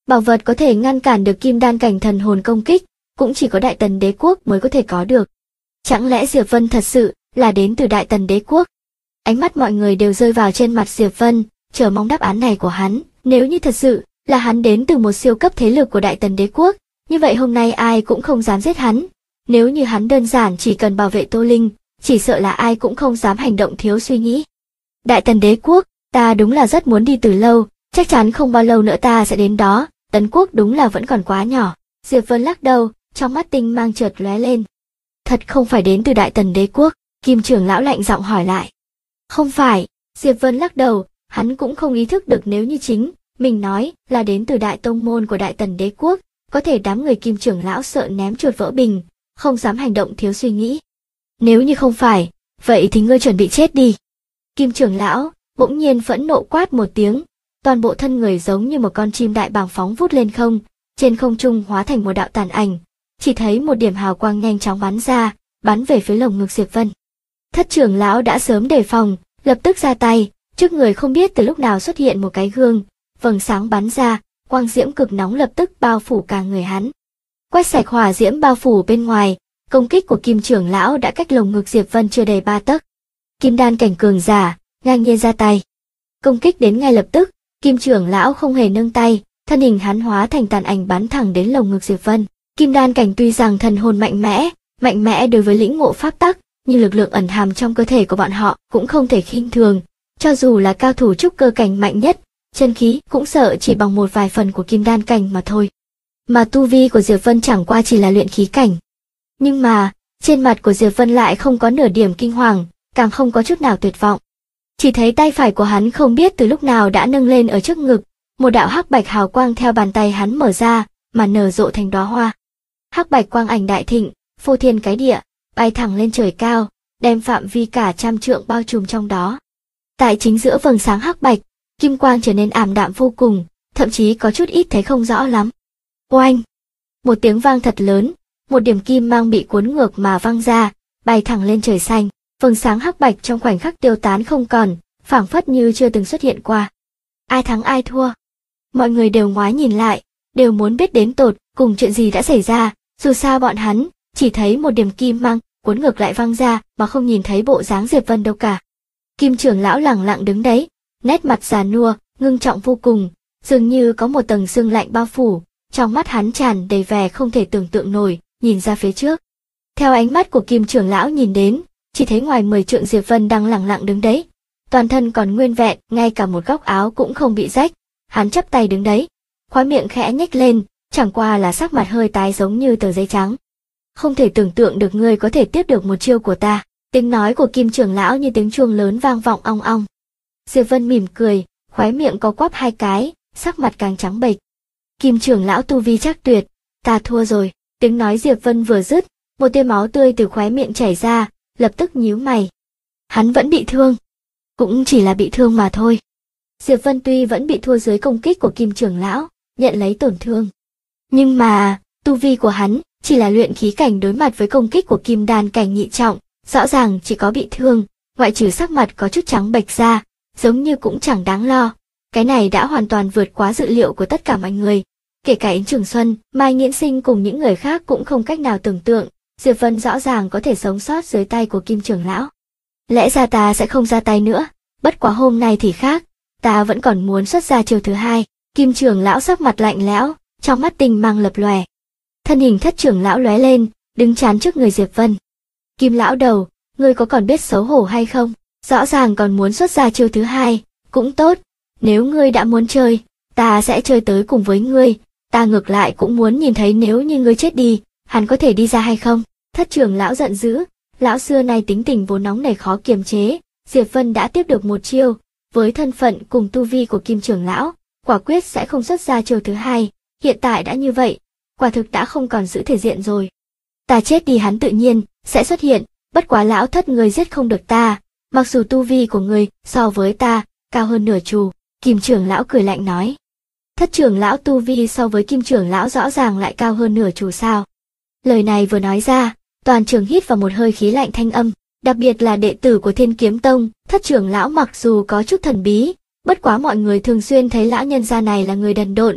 Bảo vật có thể ngăn cản được kim đan cảnh thần hồn công kích, cũng chỉ có Đại Tần Đế quốc mới có thể có được. Chẳng lẽ Diệp Vân thật sự là đến từ Đại Tần Đế quốc? Ánh mắt mọi người đều rơi vào trên mặt Diệp Vân, chờ mong đáp án này của hắn. Nếu như thật sự là hắn đến từ một siêu cấp thế lực của Đại Tần Đế quốc, như vậy hôm nay ai cũng không dám giết hắn. Nếu như hắn đơn giản chỉ cần bảo vệ Tô Linh, chỉ sợ là ai cũng không dám hành động thiếu suy nghĩ. Đại Tần Đế quốc, ta đúng là rất muốn đi từ lâu, chắc chắn không bao lâu nữa ta sẽ đến đó, Tấn quốc đúng là vẫn còn quá nhỏ. Diệp Vân lắc đầu, trong mắt tinh mang chợt lóe lên. Thật không phải đến từ Đại Tần Đế quốc? Kim trưởng lão lạnh giọng hỏi lại. Không phải, Diệp Vân lắc đầu, hắn cũng không ý thức được nếu như chính mình nói là đến từ Đại Tông môn của Đại Tần Đế quốc, có thể đám người Kim trưởng lão sợ ném chuột vỡ bình, không dám hành động thiếu suy nghĩ. Nếu như không phải, vậy thì ngươi chuẩn bị chết đi. Kim trưởng lão bỗng nhiên phẫn nộ quát một tiếng, toàn bộ thân người giống như một con chim đại bàng phóng vút lên không, trên không trung hóa thành một đạo tàn ảnh, chỉ thấy một điểm hào quang nhanh chóng bắn ra, bắn về phía lồng ngực Diệp Vân. Thất trưởng lão đã sớm đề phòng, lập tức ra tay, trước người không biết từ lúc nào xuất hiện một cái gương, vầng sáng bắn ra, quang diễm cực nóng lập tức bao phủ cả người hắn. Quét sạch hỏa diễm bao phủ bên ngoài, công kích của Kim trưởng lão đã cách lồng ngực Diệp Vân chưa đầy 3 tấc. Kim đan cảnh cường giả, ngang nhiên ra tay. Công kích đến ngay lập tức, Kim trưởng lão không hề nâng tay, thân hình hắn hóa thành tàn ảnh bắn thẳng đến lồng ngực Diệp Vân. Kim đan cảnh tuy rằng thần hồn mạnh mẽ đối với lĩnh ngộ pháp tắc, nhưng lực lượng ẩn hàm trong cơ thể của bọn họ cũng không thể khinh thường. Cho dù là cao thủ trúc cơ cảnh mạnh nhất, chân khí cũng sợ chỉ bằng một vài phần của kim đan cảnh mà thôi. Mà tu vi của Diệp Vân chẳng qua chỉ là luyện khí cảnh. Nhưng mà, trên mặt của Diệp Vân lại không có nửa điểm kinh hoàng, càng không có chút nào tuyệt vọng. Chỉ thấy tay phải của hắn không biết từ lúc nào đã nâng lên ở trước ngực, một đạo hắc bạch hào quang theo bàn tay hắn mở ra, mà nở rộ thành đóa hoa. Hắc bạch quang ảnh đại thịnh, phô thiên cái địa, bay thẳng lên trời cao, đem phạm vi cả 100 trượng bao trùm trong đó. Tại chính giữa vầng sáng hắc bạch, kim quang trở nên ảm đạm vô cùng, thậm chí có chút ít thấy không rõ lắm. Oanh! Một tiếng vang thật lớn, một điểm kim mang bị cuốn ngược mà văng ra, bay thẳng lên trời xanh, vầng sáng hắc bạch trong khoảnh khắc tiêu tán không còn, phảng phất như chưa từng xuất hiện qua. Ai thắng ai thua? Mọi người đều ngoái nhìn lại, đều muốn biết đến tột cùng chuyện gì đã xảy ra, dù sao bọn hắn chỉ thấy một điểm kim mang cuốn ngược lại văng ra mà không nhìn thấy bộ dáng Diệp Vân đâu cả. Kim trưởng lão lẳng lặng đứng đấy, nét mặt già nua, ngưng trọng vô cùng, dường như có một tầng sương lạnh bao phủ, trong mắt hắn tràn đầy vẻ không thể tưởng tượng nổi, nhìn ra phía trước. Theo ánh mắt của Kim trưởng lão nhìn đến, chỉ thấy ngoài 10 trượng Diệp Vân đang lẳng lặng đứng đấy, toàn thân còn nguyên vẹn, ngay cả một góc áo cũng không bị rách, hắn chắp tay đứng đấy, khóe miệng khẽ nhếch lên, chẳng qua là sắc mặt hơi tái giống như tờ giấy trắng. Không thể tưởng tượng được ngươi có thể tiếp được một chiêu của ta. Tiếng nói của Kim trưởng lão như tiếng chuông lớn vang vọng ong ong. Diệp Vân mỉm cười, khóe miệng có quắp 2 cái, sắc mặt càng trắng bệch. Kim trưởng lão tu vi chắc tuyệt, ta thua rồi. Tiếng nói Diệp Vân vừa dứt, một tia máu tươi từ khóe miệng chảy ra, lập tức nhíu mày. Hắn vẫn bị thương, cũng chỉ là bị thương mà thôi. Diệp Vân tuy vẫn bị thua dưới công kích của Kim trưởng lão, nhận lấy tổn thương, nhưng mà tu vi của hắn chỉ là luyện khí cảnh đối mặt với công kích của kim đan cảnh nhị trọng, rõ ràng chỉ có bị thương, ngoại trừ sắc mặt có chút trắng bệch ra, giống như cũng chẳng đáng lo. Cái này đã hoàn toàn vượt quá dự liệu của tất cả mọi người, kể cả Yến Trường Xuân, Mai Nghiễn Sinh cùng những người khác cũng không cách nào tưởng tượng, Diệp Vân rõ ràng có thể sống sót dưới tay của Kim trưởng lão. Lẽ ra ta sẽ không ra tay nữa, bất quá hôm nay thì khác, ta vẫn còn muốn xuất ra chiêu thứ hai. Kim trưởng lão sắc mặt lạnh lẽo, trong mắt tinh mang lập lòe. Thân hình thất trưởng lão lóe lên, đứng chắn trước người Diệp Vân. Kim lão đầu, ngươi có còn biết xấu hổ hay không? Rõ ràng còn muốn xuất ra chiêu thứ hai, cũng tốt. Nếu ngươi đã muốn chơi, ta sẽ chơi tới cùng với ngươi. Ta ngược lại cũng muốn nhìn thấy nếu như ngươi chết đi, hắn có thể đi ra hay không? Thất trưởng lão giận dữ, lão xưa nay tính tình vốn nóng nảy khó kiềm chế. Diệp Vân đã tiếp được một chiêu, với thân phận cùng tu vi của Kim trưởng lão, quả quyết sẽ không xuất ra chiêu thứ hai. Hiện tại đã như vậy, quả thực đã không còn giữ thể diện rồi. Ta chết đi hắn tự nhiên sẽ xuất hiện, bất quá lão thất người giết không được ta, mặc dù tu vi của người so với ta cao hơn nửa chu. Kim trưởng lão cười lạnh nói. Thất trưởng lão tu vi so với Kim trưởng lão rõ ràng lại cao hơn nửa chu sao? Lời này vừa nói ra, toàn trường hít vào một hơi khí lạnh thanh âm, đặc biệt là đệ tử của Thiên Kiếm Tông. Thất trưởng lão mặc dù có chút thần bí, bất quá mọi người thường xuyên thấy lão nhân gia này là người đần độn,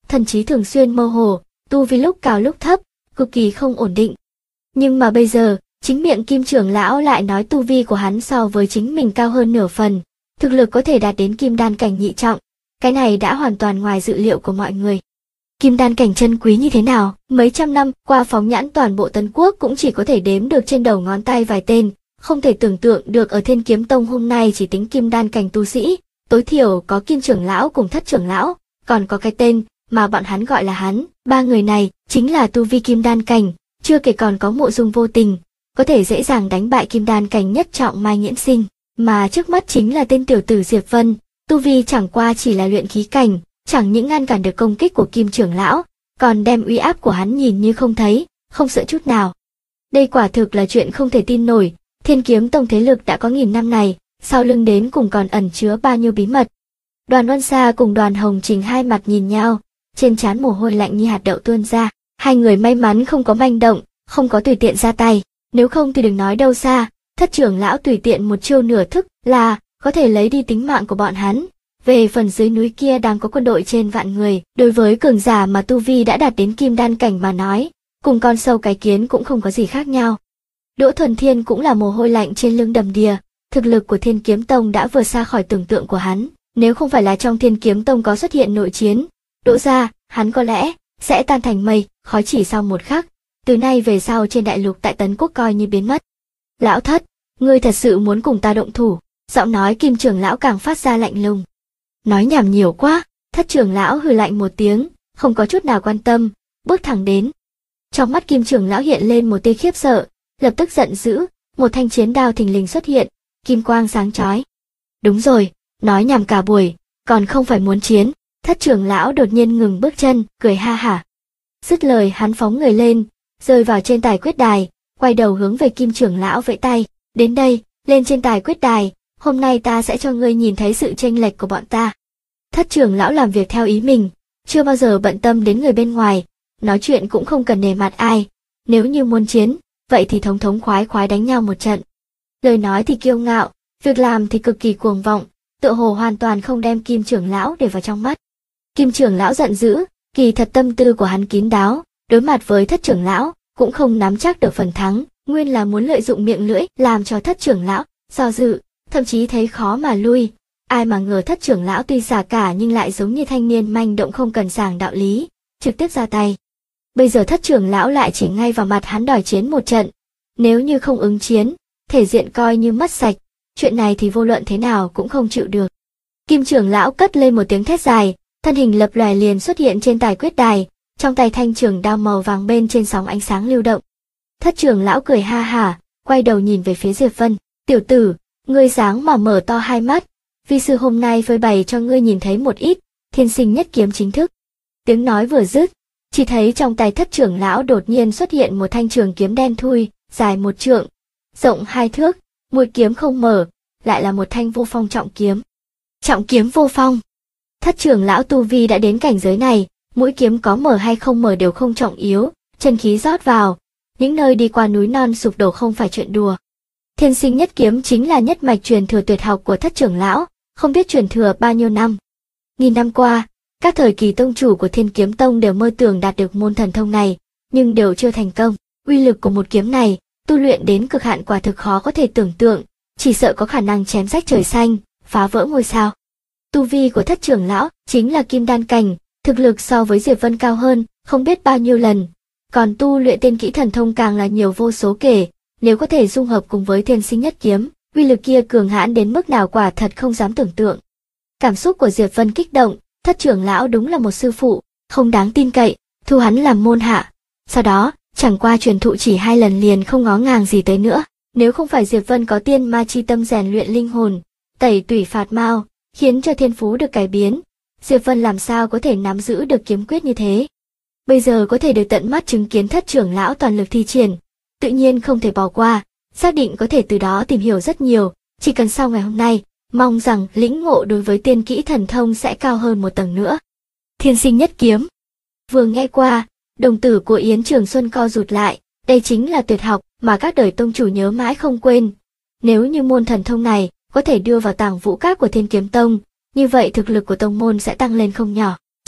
thần trí thường xuyên mơ hồ, tu vi lúc cao lúc thấp, cực kỳ không ổn định. Nhưng mà bây giờ, chính miệng Kim trưởng lão lại nói tu vi của hắn so với chính mình cao hơn nửa phần, thực lực có thể đạt đến kim đan cảnh nhị trọng, cái này đã hoàn toàn ngoài dự liệu của mọi người. Kim đan cảnh chân quý như thế nào, mấy trăm năm qua phóng nhãn toàn bộ Tấn Quốc cũng chỉ có thể đếm được trên đầu ngón tay vài tên, không thể tưởng tượng được ở Thiên Kiếm Tông hôm nay chỉ tính kim đan cảnh tu sĩ, tối thiểu có Kim trưởng lão cùng Thất trưởng lão, còn có cái tên mà bọn hắn gọi là hắn, ba người này chính là tu vi kim đan cảnh, chưa kể còn có Mộ Dung Vô Tình, có thể dễ dàng đánh bại kim đan cảnh nhất trọng Mai Nghiễn Sinh, mà trước mắt chính là tên tiểu tử Diệp Vân, tu vi chẳng qua chỉ là luyện khí cảnh, chẳng những ngăn cản được công kích của Kim trưởng lão, còn đem uy áp của hắn nhìn như không thấy, không sợ chút nào. Đây quả thực là chuyện không thể tin nổi, Thiên Kiếm Tông thế lực đã có nghìn năm này, sau lưng đến cùng còn ẩn chứa bao nhiêu bí mật. Đoàn Oan Sa cùng Đoàn Hồng Trình hai mặt nhìn nhau, trên trán mồ hôi lạnh như hạt đậu tuôn ra, hai người may mắn không có manh động, không có tùy tiện ra tay, nếu không thì đừng nói đâu xa, Thất trưởng lão tùy tiện một chiêu nửa thức là có thể lấy đi tính mạng của bọn hắn. Về phần dưới núi kia đang có quân đội trên vạn người, đối với cường giả mà tu vi đã đạt đến kim đan cảnh mà nói, cùng con sâu cái kiến cũng không có gì khác nhau. Đỗ Thuần Thiên cũng là mồ hôi lạnh trên lưng đầm đìa, thực lực của Thiên Kiếm Tông đã vượt xa khỏi tưởng tượng của hắn, nếu không phải là trong Thiên Kiếm Tông có xuất hiện nội chiến, Đỗ gia, hắn có lẽ sẽ tan thành mây, khói chỉ sau một khắc, từ nay về sau trên đại lục tại Tấn Quốc coi như biến mất. Lão Thất, ngươi thật sự muốn cùng ta động thủ? Giọng nói Kim trưởng lão càng phát ra lạnh lùng. Nói nhảm nhiều quá, Thất trưởng lão hừ lạnh một tiếng, không có chút nào quan tâm, bước thẳng đến. Trong mắt Kim trưởng lão hiện lên một tia khiếp sợ, lập tức giận dữ, một thanh chiến đao thình lình xuất hiện, kim quang sáng chói. Đúng rồi, nói nhảm cả buổi, còn không phải muốn chiến. Thất trưởng lão đột nhiên ngừng bước chân, cười ha hả. Dứt lời hắn phóng người lên, rơi vào trên tài quyết đài, quay đầu hướng về Kim trưởng lão vẫy tay, đến đây, lên trên tài quyết đài, hôm nay ta sẽ cho ngươi nhìn thấy sự chênh lệch của bọn ta. Thất trưởng lão làm việc theo ý mình, chưa bao giờ bận tâm đến người bên ngoài, nói chuyện cũng không cần nể mặt ai, nếu như muốn chiến, vậy thì thống thống khoái khoái đánh nhau một trận. Lời nói thì kiêu ngạo, việc làm thì cực kỳ cuồng vọng, tựa hồ hoàn toàn không đem Kim trưởng lão để vào trong mắt. Kim trưởng lão giận dữ, kỳ thật tâm tư của hắn kín đáo, đối mặt với Thất trưởng lão, cũng không nắm chắc được phần thắng, nguyên là muốn lợi dụng miệng lưỡi làm cho Thất trưởng lão do dự, thậm chí thấy khó mà lui. Ai mà ngờ Thất trưởng lão tuy già cả nhưng lại giống như thanh niên manh động không cần giảng đạo lý, trực tiếp ra tay. Bây giờ Thất trưởng lão lại chỉ ngay vào mặt hắn đòi chiến một trận, nếu như không ứng chiến, thể diện coi như mất sạch, chuyện này thì vô luận thế nào cũng không chịu được. Kim trưởng lão cất lên một tiếng thét dài, thân hình lập lòe liền xuất hiện trên tài quyết đài, trong tay thanh trường đao màu vàng bên trên sóng ánh sáng lưu động. Thất trưởng lão cười ha hả, quay đầu nhìn về phía Diệp Vân, tiểu tử, ngươi sáng mà mở to hai mắt, vi sư hôm nay phơi bày cho ngươi nhìn thấy một ít, thiên sinh nhất kiếm chính thức. Tiếng nói vừa dứt, chỉ thấy trong tay Thất trưởng lão đột nhiên xuất hiện một thanh trường kiếm đen thui, dài 1 trượng, rộng 2 thước, mũi kiếm không mở, lại là một thanh vô phong trọng kiếm. Trọng kiếm vô phong. Thất trưởng lão tu vi đã đến cảnh giới này, mũi kiếm có mở hay không mở đều không trọng yếu, chân khí rót vào, những nơi đi qua núi non sụp đổ không phải chuyện đùa. Thiên sinh nhất kiếm chính là nhất mạch truyền thừa tuyệt học của Thất trưởng lão, không biết truyền thừa bao nhiêu năm. Nghìn năm qua, các thời kỳ tông chủ của Thiên Kiếm Tông đều mơ tưởng đạt được môn thần thông này, nhưng đều chưa thành công. Uy lực của một kiếm này, tu luyện đến cực hạn quả thực khó có thể tưởng tượng, chỉ sợ có khả năng chém rách trời xanh, phá vỡ ngôi sao. Tu vi của Thất trưởng lão chính là kim đan cảnh, thực lực so với Diệp Vân cao hơn, không biết bao nhiêu lần. Còn tu luyện tiên kỹ thần thông càng là nhiều vô số kể, nếu có thể dung hợp cùng với thiên sinh nhất kiếm, uy lực kia cường hãn đến mức nào quả thật không dám tưởng tượng. Cảm xúc của Diệp Vân kích động, Thất trưởng lão đúng là một sư phụ, không đáng tin cậy, thu hắn làm môn hạ. Sau đó, chẳng qua truyền thụ chỉ 2 lần liền không ngó ngàng gì tới nữa. Nếu không phải Diệp Vân có tiên ma chi tâm rèn luyện linh hồn, tẩy tủy phạt mao, khiến cho thiên phú được cải biến, Diệp Vân làm sao có thể nắm giữ được kiếm quyết như thế. Bây giờ có thể được tận mắt chứng kiến Thất trưởng lão toàn lực thi triển, tự nhiên không thể bỏ qua, xác định có thể từ đó tìm hiểu rất nhiều, chỉ cần sau ngày hôm nay, mong rằng lĩnh ngộ đối với tiên kỹ thần thông sẽ cao hơn một tầng nữa. Thiên sinh nhất kiếm. Vừa nghe qua, đồng tử của Yến Trường Xuân co rụt lại, đây chính là tuyệt học mà các đời tông chủ nhớ mãi không quên. Nếu như môn thần thông này có thể đưa vào tàng vũ các của Thiên Kiếm Tông, như vậy thực lực của tông môn sẽ tăng lên không nhỏ.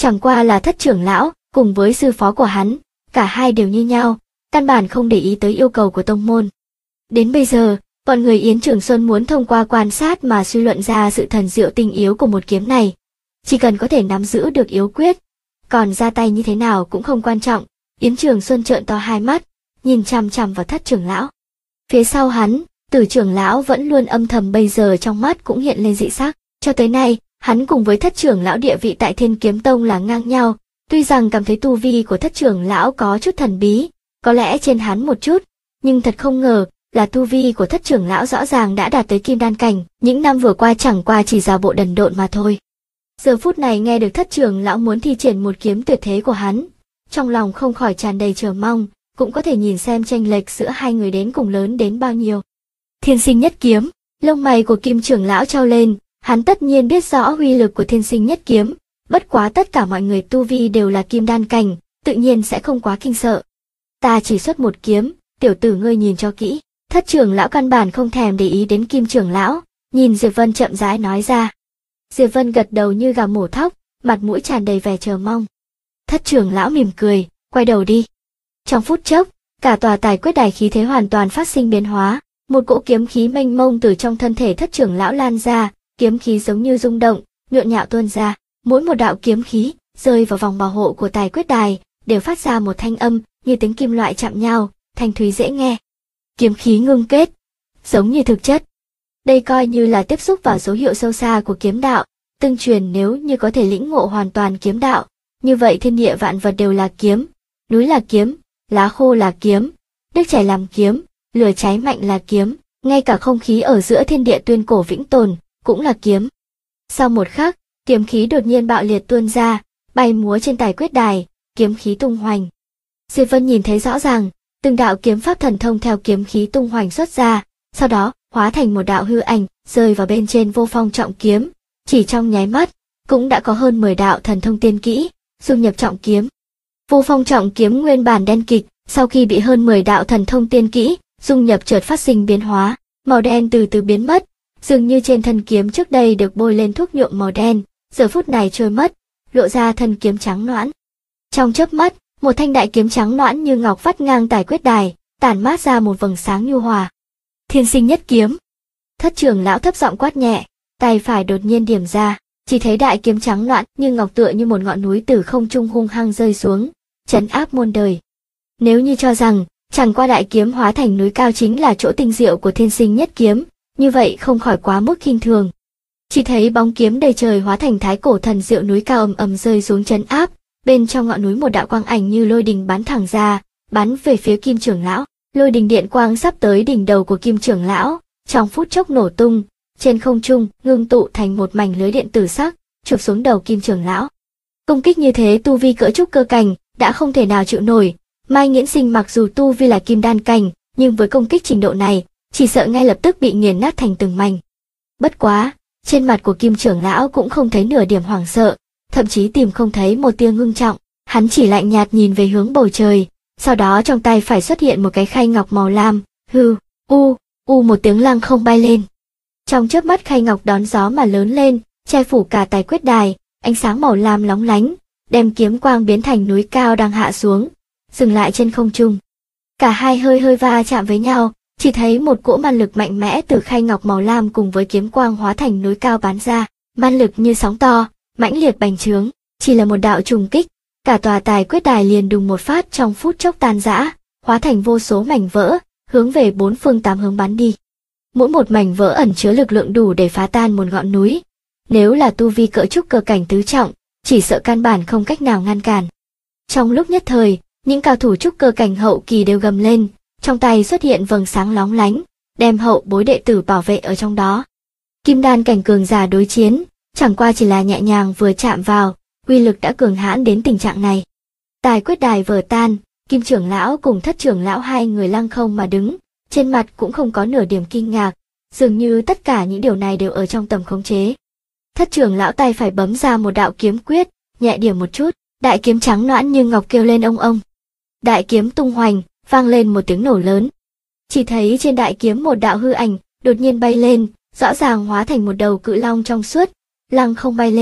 Chẳng qua là Thất trưởng lão, cùng với sư phó của hắn, cả hai đều như nhau, căn bản không để ý tới yêu cầu của tông môn. Đến bây giờ, bọn người Yến Trường Xuân muốn thông qua quan sát mà suy luận ra sự thần diệu tinh yếu của một kiếm này. Chỉ cần có thể nắm giữ được yếu quyết, còn ra tay như thế nào cũng không quan trọng. Yến Trường Xuân trợn to hai mắt, nhìn chằm chằm vào Thất trưởng lão. Phía sau hắn, Tử trưởng lão vẫn luôn âm thầm, bây giờ trong mắt cũng hiện lên dị sắc. Cho tới nay, hắn cùng với Thất trưởng lão địa vị tại Thiên Kiếm Tông là ngang nhau, tuy rằng cảm thấy tu vi của Thất trưởng lão có chút thần bí, có lẽ trên hắn một chút, nhưng thật không ngờ là tu vi của Thất trưởng lão rõ ràng đã đạt tới kim đan cảnh, những năm vừa qua chẳng qua chỉ giả bộ đần độn mà thôi. Giờ phút này nghe được Thất trưởng lão muốn thi triển một kiếm tuyệt thế của hắn, trong lòng không khỏi tràn đầy chờ mong, cũng có thể nhìn xem chênh lệch giữa hai người đến cùng lớn đến bao nhiêu. Thiên Sinh Nhất Kiếm, lông mày của Kim trưởng lão trao lên, hắn tất nhiên biết rõ uy lực của Thiên Sinh Nhất Kiếm, bất quá tất cả mọi người tu vi đều là kim đan cảnh, tự nhiên sẽ không quá kinh sợ. Ta chỉ xuất một kiếm, tiểu tử ngươi nhìn cho kỹ. Thất trưởng lão căn bản không thèm để ý đến Kim trưởng lão, nhìn Diệp Vân chậm rãi nói ra. Diệp Vân gật đầu như gà mổ thóc, mặt mũi tràn đầy vẻ chờ mong. Thất trưởng lão mỉm cười, quay đầu đi. Trong phút chốc, cả tòa tài quyết đài khí thế hoàn toàn phát sinh biến hóa, một cỗ kiếm khí mênh mông từ trong thân thể Thất trưởng lão lan ra, kiếm khí giống như rung động, nhộn nhạo tuôn ra, mỗi một đạo kiếm khí rơi vào vòng bảo hộ của tài quyết đài, đều phát ra một thanh âm như tiếng kim loại chạm nhau, thanh thúy dễ nghe. Kiếm khí ngưng kết, giống như thực chất. Đây coi như là tiếp xúc vào dấu hiệu sâu xa của kiếm đạo, tương truyền nếu như có thể lĩnh ngộ hoàn toàn kiếm đạo, như vậy thiên địa vạn vật đều là kiếm, núi là kiếm, lá khô là kiếm, nước chảy làm kiếm, lửa cháy mạnh là kiếm, ngay cả không khí ở giữa thiên địa tuyên cổ vĩnh tồn, cũng là kiếm. Sau một khắc, kiếm khí đột nhiên bạo liệt tuôn ra, bay múa trên tài quyết đài, kiếm khí tung hoành. Diệp Vân nhìn thấy rõ ràng, từng đạo kiếm pháp thần thông theo kiếm khí tung hoành xuất ra, sau đó hóa thành một đạo hư ảnh, rơi vào bên trên Vô Phong trọng kiếm, chỉ trong nháy mắt, cũng đã có hơn 10 đạo thần thông tiên kỹ dung nhập trọng kiếm. Vô Phong trọng kiếm nguyên bản đen kịch, sau khi bị hơn 10 đạo thần thông tiên kỹ dung nhập chợt phát sinh biến hóa, màu đen từ từ biến mất, dường như trên thân kiếm trước đây được bôi lên thuốc nhuộm màu đen, giờ phút này trôi mất, lộ ra thân kiếm trắng nõn. Trong chớp mắt, một thanh đại kiếm trắng nõn như ngọc vắt ngang tài quyết đài, tản mát ra một vầng sáng nhu hòa. Thiên Sinh Nhất Kiếm. Thất trưởng lão thấp giọng quát nhẹ, tay phải đột nhiên điểm ra, chỉ thấy đại kiếm trắng nõn như ngọc tựa như một ngọn núi từ không trung hung hăng rơi xuống, trấn áp muôn đời. Nếu như cho rằng chẳng qua đại kiếm hóa thành núi cao chính là chỗ tinh diệu của Thiên Sinh Nhất Kiếm, như vậy không khỏi quá mức khinh thường. Chỉ thấy bóng kiếm đầy trời hóa thành thái cổ thần diệu núi cao ầm ầm rơi xuống trấn áp, bên trong ngọn núi một đạo quang ảnh như lôi đình bắn thẳng ra, bắn về phía Kim trưởng lão. Lôi đình điện quang sắp tới đỉnh đầu của Kim trưởng lão, trong phút chốc nổ tung, trên không trung ngưng tụ thành một mảnh lưới điện tử sắc, chụp xuống đầu Kim trưởng lão. Công kích như thế tu vi cỡ trúc cơ cảnh đã không thể nào chịu nổi. Mai Nghiễn Sinh mặc dù tu vi là kim đan cảnh, nhưng với công kích trình độ này, chỉ sợ ngay lập tức bị nghiền nát thành từng mảnh. Bất quá, trên mặt của Kim trưởng lão cũng không thấy nửa điểm hoảng sợ, thậm chí tìm không thấy một tia ngưng trọng, hắn chỉ lạnh nhạt nhìn về hướng bầu trời, sau đó trong tay phải xuất hiện một cái khay ngọc màu lam, một tiếng lăng không bay lên. Trong chớp mắt khay ngọc đón gió mà lớn lên, che phủ cả tài quyết đài, ánh sáng màu lam lóng lánh, đem kiếm quang biến thành núi cao đang hạ xuống, dừng lại trên không trung. Cả hai hơi va chạm với nhau, chỉ thấy một cỗ man lực mạnh mẽ từ khay ngọc màu lam cùng với kiếm quang hóa thành núi cao bắn ra, man lực như sóng to, mãnh liệt bành trướng, chỉ là một đạo trùng kích, cả tòa tài quyết đài liền đùng một phát trong phút chốc tan rã, hóa thành vô số mảnh vỡ, hướng về bốn phương tám hướng bắn đi. Mỗi một mảnh vỡ ẩn chứa lực lượng đủ để phá tan một ngọn núi. Nếu là tu vi cỡ trúc cơ cảnh tứ trọng, chỉ sợ căn bản không cách nào ngăn cản. Trong lúc nhất thời, những cao thủ trúc cơ cảnh hậu kỳ đều gầm lên, trong tay xuất hiện vầng sáng lóng lánh, đem hậu bối đệ tử bảo vệ ở trong đó. Kim đan cảnh cường giả đối chiến, chẳng qua chỉ là nhẹ nhàng vừa chạm vào, uy lực đã cường hãn đến tình trạng này. Tài quyết đài vỡ tan, Kim trưởng lão cùng Thất trưởng lão hai người lăng không mà đứng, trên mặt cũng không có nửa điểm kinh ngạc, dường như tất cả những điều này đều ở trong tầm khống chế. Thất trưởng lão tay phải bấm ra một đạo kiếm quyết, nhẹ điểm một chút, đại kiếm trắng nõn như ngọc kêu lên ông ông. Đại kiếm tung hoành, vang lên một tiếng nổ lớn. Chỉ thấy trên đại kiếm một đạo hư ảnh đột nhiên bay lên, rõ ràng hóa thành một đầu cự long trong suốt, lăng không bay lên,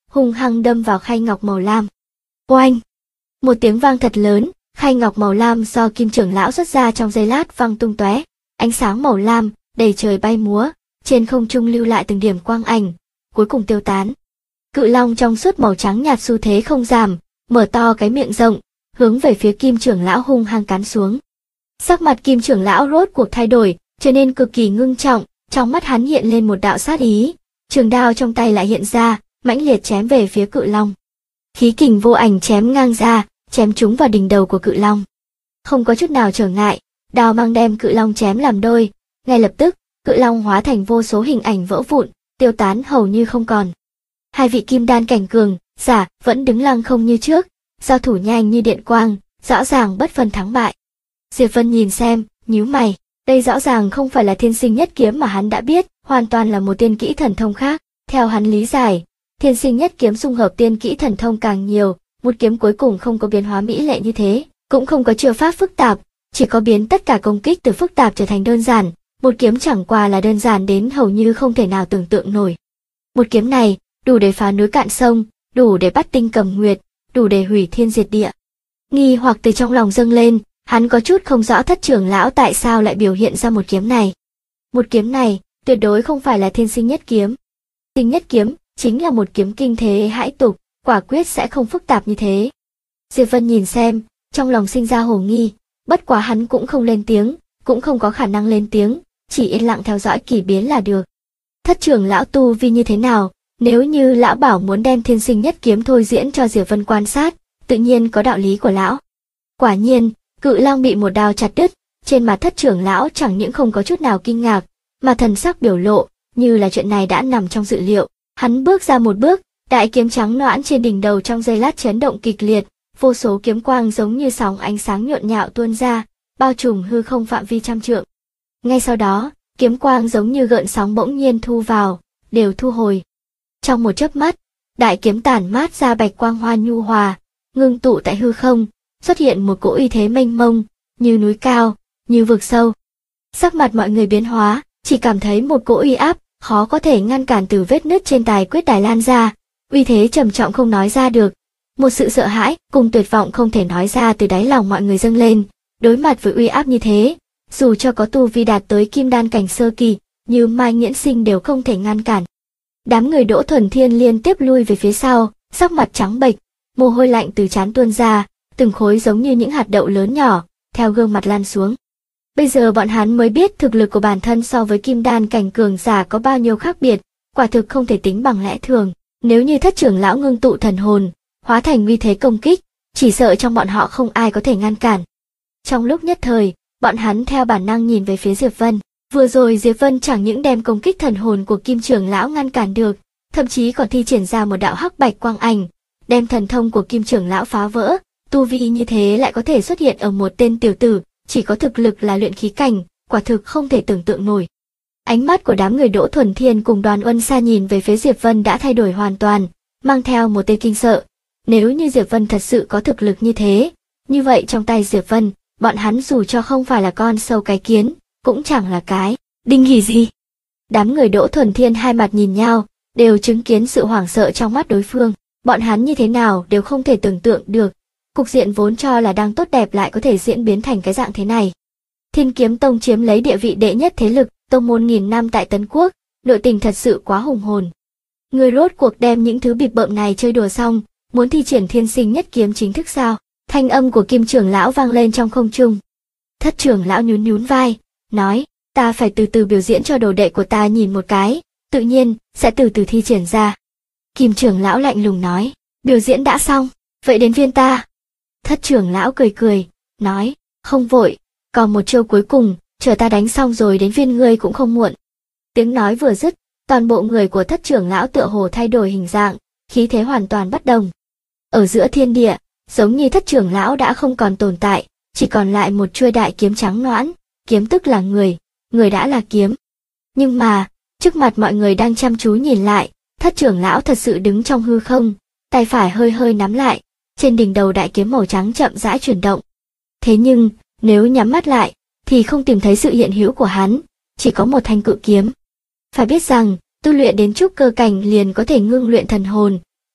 hung hăng đâm vào khay ngọc màu lam. Oanh! Một tiếng vang thật lớn, khay ngọc màu lam do Kim trưởng lão xuất ra trong giây lát văng tung tóe, ánh sáng màu lam đầy trời bay múa, trên không trung lưu lại từng điểm quang ảnh, cuối cùng tiêu tán. Cự long trong suốt màu trắng nhạt xu thế không giảm, mở to cái miệng rộng, hướng về phía Kim trưởng lão hung hăng cắn xuống. Sắc mặt Kim trưởng lão rốt cuộc thay đổi, trở nên cực kỳ ngưng trọng, trong mắt hắn hiện lên một đạo sát ý, trường đao trong tay lại hiện ra, mãnh liệt chém về phía cự long. Khí kình vô ảnh chém ngang ra, chém trúng vào đỉnh đầu của cự long. Không có chút nào trở ngại, đao mang đem cự long chém làm đôi, ngay lập tức, cự long hóa thành vô số hình ảnh vỡ vụn, tiêu tán hầu như không còn. Hai vị kim đan cảnh cường giả vẫn đứng lăng không như trước, giao thủ nhanh như điện quang, rõ ràng bất phân thắng bại. Diệp Vân nhìn xem, nhíu mày, đây rõ ràng không phải là thiên sinh nhất kiếm mà hắn đã biết, hoàn toàn là một tiên kỹ thần thông khác. Theo hắn lý giải, thiên sinh nhất kiếm xung hợp tiên kỹ thần thông càng nhiều, một kiếm cuối cùng không có biến hóa mỹ lệ như thế, cũng không có chiêu pháp phức tạp, chỉ có biến tất cả công kích từ phức tạp trở thành đơn giản, một kiếm chẳng qua là đơn giản đến hầu như không thể nào tưởng tượng nổi. Một kiếm này, đủ để phá núi cạn sông, đủ để bắt tinh cầm nguyệt, đủ để hủy thiên diệt địa. Nghi hoặc từ trong lòng dâng lên, hắn có chút không rõ Thất trưởng lão tại sao lại biểu hiện ra một kiếm này. Một kiếm này, tuyệt đối không phải là thiên sinh nhất kiếm. Sinh nhất kiếm, chính là một kiếm kinh thế hãi tục, quả quyết sẽ không phức tạp như thế. Diệp Vân nhìn xem, trong lòng sinh ra hồ nghi, bất quá hắn cũng không lên tiếng, cũng không có khả năng lên tiếng, chỉ yên lặng theo dõi kỳ biến là được. Thất trưởng lão tu vi như thế nào, nếu như lão bảo muốn đem thiên sinh nhất kiếm thôi diễn cho Diệp Vân quan sát, tự nhiên có đạo lý của lão. Quả nhiên, cự long bị một đao chặt đứt, trên mặt Thất trưởng lão chẳng những không có chút nào kinh ngạc, mà thần sắc biểu lộ, như là chuyện này đã nằm trong dự liệu. Hắn bước ra một bước, đại kiếm trắng noãn trên đỉnh đầu trong giây lát chấn động kịch liệt, vô số kiếm quang giống như sóng ánh sáng nhộn nhạo tuôn ra, bao trùm hư không phạm vi trăm trượng. Ngay sau đó, kiếm quang giống như gợn sóng bỗng nhiên thu vào, đều thu hồi. Trong một chớp mắt, đại kiếm tản mát ra bạch quang hoa nhu hòa, ngưng tụ tại hư không, xuất hiện một cỗ uy thế mênh mông, như núi cao, như vực sâu. Sắc mặt mọi người biến hóa, chỉ cảm thấy một cỗ uy áp khó có thể ngăn cản từ vết nứt trên tài quyết đài lan ra, uy thế trầm trọng không nói ra được. Một sự sợ hãi cùng tuyệt vọng không thể nói ra từ đáy lòng mọi người dâng lên, đối mặt với uy áp như thế, dù cho có tu vi đạt tới kim đan cảnh sơ kỳ, như Mai Nghiễn Sinh đều không thể ngăn cản. Đám người Đỗ Thuần Thiên liên tiếp lui về phía sau, sắc mặt trắng bệch, mồ hôi lạnh từ trán tuôn ra, từng khối giống như những hạt đậu lớn nhỏ, theo gương mặt lan xuống. Bây giờ bọn hắn mới biết thực lực của bản thân so với kim đan cảnh cường giả có bao nhiêu khác biệt, quả thực không thể tính bằng lẽ thường. Nếu như Thất trưởng lão ngưng tụ thần hồn, hóa thành uy thế công kích, chỉ sợ trong bọn họ không ai có thể ngăn cản. Trong lúc nhất thời, bọn hắn theo bản năng nhìn về phía Diệp Vân. Vừa rồi Diệp Vân chẳng những đem công kích thần hồn của Kim trưởng lão ngăn cản được, thậm chí còn thi triển ra một đạo hắc bạch quang ảnh, đem thần thông của Kim trưởng lão phá vỡ. Tu vi như thế lại có thể xuất hiện ở một tên tiểu tử, chỉ có thực lực là luyện khí cảnh, quả thực không thể tưởng tượng nổi. Ánh mắt của đám người Đỗ Thuần Thiên cùng Đoàn Uân Sa nhìn về phía Diệp Vân đã thay đổi hoàn toàn, mang theo một tia kinh sợ. Nếu như Diệp Vân thật sự có thực lực như thế, như vậy trong tay Diệp Vân, bọn hắn dù cho không phải là con sâu cái kiến, cũng chẳng là cái đinh hỉ gì. Đám người Đỗ Thuần Thiên hai mặt nhìn nhau, đều chứng kiến sự hoảng sợ trong mắt đối phương. Bọn hắn như thế nào đều không thể tưởng tượng được, cục diện vốn cho là đang tốt đẹp lại có thể diễn biến thành cái dạng thế này. Thiên Kiếm Tông chiếm lấy địa vị đệ nhất thế lực, tông môn nghìn năm tại Tấn Quốc, nội tình thật sự quá hùng hồn. Người rốt cuộc đem những thứ bịp bợm này chơi đùa xong, muốn thi triển thiên sinh nhất kiếm chính thức sao? Thanh âm của Kim trưởng lão vang lên trong không trung. Thất trưởng lão nhún nhún vai, nói, ta phải từ từ biểu diễn cho đồ đệ của ta nhìn một cái, tự nhiên, sẽ từ từ thi triển ra. Kim trưởng lão lạnh lùng nói, biểu diễn đã xong, vậy đến viên ta. Thất trưởng lão cười cười, nói, không vội, còn một chiêu cuối cùng, chờ ta đánh xong rồi đến viên ngươi cũng không muộn. Tiếng nói vừa dứt, toàn bộ người của Thất trưởng lão tựa hồ thay đổi hình dạng, khí thế hoàn toàn bất đồng. Ở giữa thiên địa, giống như Thất trưởng lão đã không còn tồn tại, chỉ còn lại một chuôi đại kiếm trắng noãn, kiếm tức là người, người đã là kiếm. Nhưng mà, trước mặt mọi người đang chăm chú nhìn lại, Thất trưởng lão thật sự đứng trong hư không, tay phải hơi hơi nắm lại, trên đỉnh đầu đại kiếm màu trắng chậm rãi chuyển động. Thế nhưng, nếu nhắm mắt lại, thì không tìm thấy sự hiện hữu của hắn, chỉ có một thanh cự kiếm. Phải biết rằng, tu luyện đến trúc cơ cảnh liền có thể ngưng luyện thần hồn,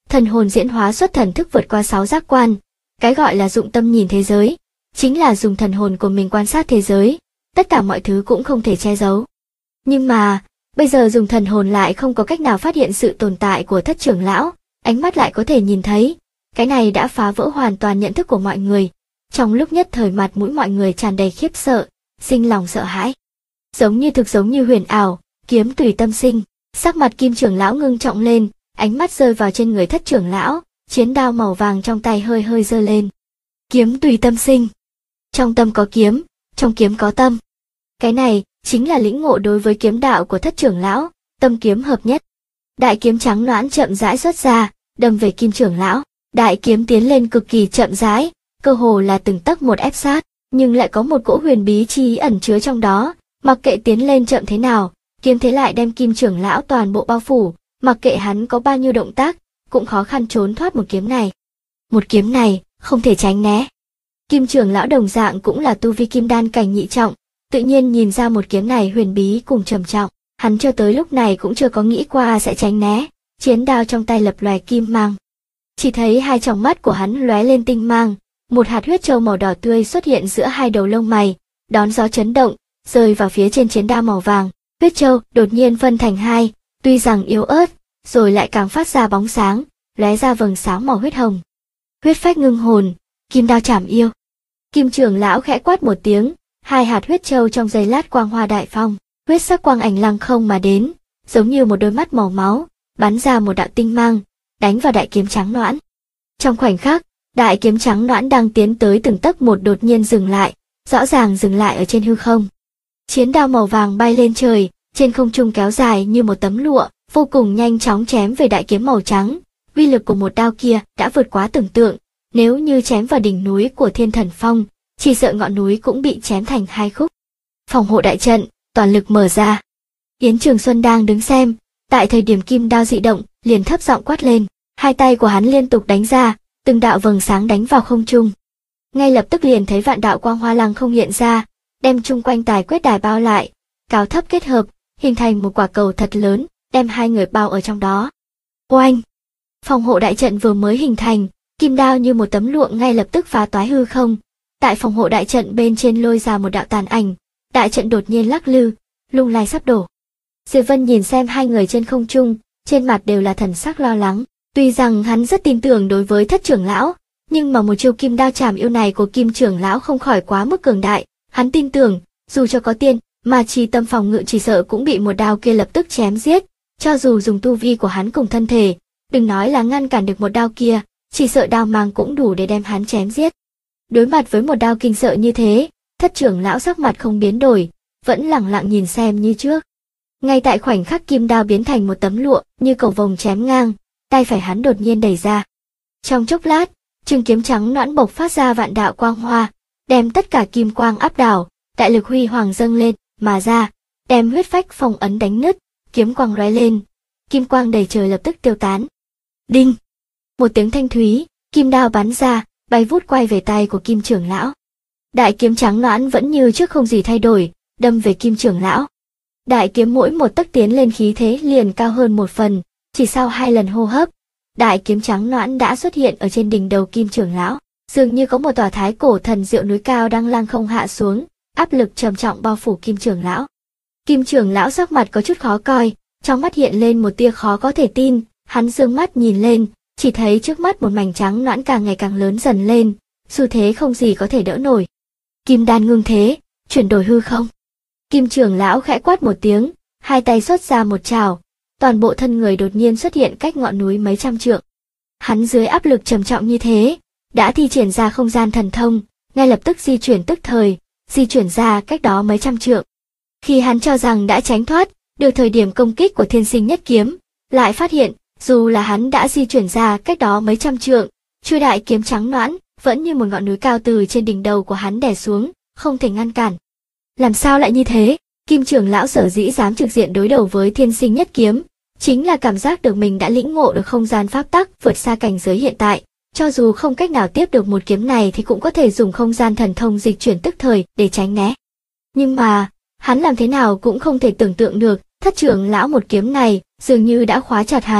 Thần hồn diễn hóa xuất thần thức vượt qua 6 giác quan. Cái gọi là dụng tâm nhìn thế giới, chính là dùng thần hồn của mình quan sát thế giới, tất cả mọi thứ cũng không thể che giấu. Nhưng mà, bây giờ dùng thần hồn lại không có cách nào phát hiện sự tồn tại của thất trưởng lão, ánh mắt lại có thể nhìn thấy. Cái này đã phá vỡ hoàn toàn nhận thức của mọi người. Trong lúc nhất thời mặt mũi mọi người tràn đầy khiếp sợ, sinh lòng sợ hãi. Giống như thực giống như huyền ảo, kiếm tùy tâm sinh. Sắc mặt Kim trưởng lão ngưng trọng lên, ánh mắt rơi vào trên người thất trưởng lão, chiến đao màu vàng trong tay hơi hơi giơ lên. Kiếm tùy tâm sinh. Trong tâm có kiếm, trong kiếm có tâm. Cái này chính là lĩnh ngộ đối với kiếm đạo của thất trưởng lão, tâm kiếm hợp nhất. Đại kiếm trắng nõn chậm rãi xuất ra, đâm về Kim trưởng lão. Đại kiếm tiến lên cực kỳ chậm rãi, cơ hồ là từng tấc một ép sát, nhưng lại có một cỗ huyền bí chi ý ẩn chứa trong đó, mặc kệ tiến lên chậm thế nào, kiếm thế lại đem Kim trưởng lão toàn bộ bao phủ, mặc kệ hắn có bao nhiêu động tác, cũng khó khăn trốn thoát một kiếm này. Một kiếm này, không thể tránh né. Kim trưởng lão đồng dạng cũng là tu vi kim đan cảnh nhị trọng, tự nhiên nhìn ra một kiếm này huyền bí cùng trầm trọng, hắn cho tới lúc này cũng chưa có nghĩ qua sẽ tránh né, chiến đao trong tay lập lòe kim mang. Chỉ thấy hai tròng mắt của hắn lóe lên tinh mang, một hạt huyết châu màu đỏ tươi xuất hiện giữa hai đầu lông mày, đón gió chấn động, rơi vào phía trên chiến đao màu vàng. Huyết châu đột nhiên phân thành hai, tuy rằng yếu ớt, rồi lại càng phát ra bóng sáng, lóe ra vầng sáng màu huyết hồng. Huyết phách ngưng hồn, kim đao chảm yêu. Kim trưởng lão khẽ quát một tiếng, hai hạt huyết châu trong giây lát quang hoa đại phong, huyết sắc quang ảnh lăng không mà đến, giống như một đôi mắt màu máu, bắn ra một đạo tinh mang, đánh vào đại kiếm trắng nõn. Trong khoảnh khắc, đại kiếm trắng nõn đang tiến tới từng tấc một đột nhiên dừng lại, rõ ràng dừng lại ở trên hư không. Chiến đao màu vàng bay lên trời, trên không trung kéo dài như một tấm lụa, vô cùng nhanh chóng chém về đại kiếm màu trắng. Uy lực của một đao kia đã vượt quá tưởng tượng, nếu như chém vào đỉnh núi của Thiên Thần Phong, chỉ sợ ngọn núi cũng bị chém thành hai khúc. Phòng hộ đại trận, toàn lực mở ra. Yến Trường Xuân đang đứng xem, tại thời điểm kim đao dị động, liền thấp giọng quát lên, hai tay của hắn liên tục đánh ra, từng đạo vầng sáng đánh vào không trung. Ngay lập tức liền thấy vạn đạo quang hoa lăng không hiện ra, đem chung quanh tài quyết đài bao lại, cao thấp kết hợp, hình thành một quả cầu thật lớn, đem hai người bao ở trong đó. Oanh! Phòng hộ đại trận vừa mới hình thành, kim đao như một tấm lụa ngay lập tức phá toái hư không. Tại phòng hộ đại trận bên trên lôi ra một đạo tàn ảnh, đại trận đột nhiên lắc lư, lung lay sắp đổ. Diệp Vân nhìn xem hai người trên không trung, trên mặt đều là thần sắc lo lắng. Tuy rằng hắn rất tin tưởng đối với thất trưởng lão, nhưng mà một chiêu kim đao chảm yêu này của Kim trưởng lão không khỏi quá mức cường đại. Hắn tin tưởng, dù cho có tiên, mà chỉ tâm phòng ngự chỉ sợ cũng bị một đao kia lập tức chém giết. Cho dù dùng tu vi của hắn cùng thân thể, đừng nói là ngăn cản được một đao kia, chỉ sợ đao mang cũng đủ để đem hắn chém giết. Đối mặt với một đao kinh sợ như thế, thất trưởng lão sắc mặt không biến đổi, vẫn lẳng lặng nhìn xem như trước. Ngay tại khoảnh khắc kim đao biến thành một tấm lụa như cầu vồng chém ngang, tay phải hắn đột nhiên đẩy ra. Trong chốc lát, trường kiếm trắng nõn bộc phát ra vạn đạo quang hoa, đem tất cả kim quang áp đảo, đại lực huy hoàng dâng lên mà ra, đem huyết phách phong ấn đánh nứt, kiếm quang lóe lên, kim quang đầy trời lập tức tiêu tán. Đinh! Một tiếng thanh thúy, kim đao bắn ra, bay vút quay về tay của Kim trưởng lão. Đại kiếm trắng nõn vẫn như trước không gì thay đổi, đâm về Kim trưởng lão. Đại kiếm mỗi một tấc tiến lên khí thế liền cao hơn một phần, chỉ sau 2 lần hô hấp, đại kiếm trắng nõn đã xuất hiện ở trên đỉnh đầu Kim trưởng lão, dường như có một tòa thái cổ thần diệu núi cao đang lăng không hạ xuống, áp lực trầm trọng bao phủ Kim trưởng lão. Kim trưởng lão sắc mặt có chút khó coi, trong mắt hiện lên một tia khó có thể tin, hắn dương mắt nhìn lên, chỉ thấy trước mắt một mảnh trắng nõn càng ngày càng lớn dần lên, xu thế không gì có thể đỡ nổi. Kim đan ngưng thế, chuyển đổi hư không. Kim trưởng lão khẽ quát một tiếng, hai tay xuất ra một trảo, toàn bộ thân người đột nhiên xuất hiện cách ngọn núi mấy trăm trượng. Hắn dưới áp lực trầm trọng như thế, đã thi triển ra không gian thần thông, ngay lập tức di chuyển tức thời, di chuyển ra cách đó mấy trăm trượng. Khi hắn cho rằng đã tránh thoát được thời điểm công kích của Thiên Sinh Nhất Kiếm, lại phát hiện, dù là hắn đã di chuyển ra cách đó mấy trăm trượng, chuôi đại kiếm trắng nõn vẫn như một ngọn núi cao từ trên đỉnh đầu của hắn đè xuống, không thể ngăn cản. Làm sao lại như thế? Kim trưởng lão sở dĩ dám trực diện đối đầu với Thiên Sinh Nhất Kiếm, chính là cảm giác được mình đã lĩnh ngộ được không gian pháp tắc vượt xa cảnh giới hiện tại, cho dù không cách nào tiếp được một kiếm này thì cũng có thể dùng không gian thần thông dịch chuyển tức thời để tránh né. Nhưng mà, hắn làm thế nào cũng không thể tưởng tượng được, thất trưởng lão một kiếm này dường như đã khóa chặt hắn,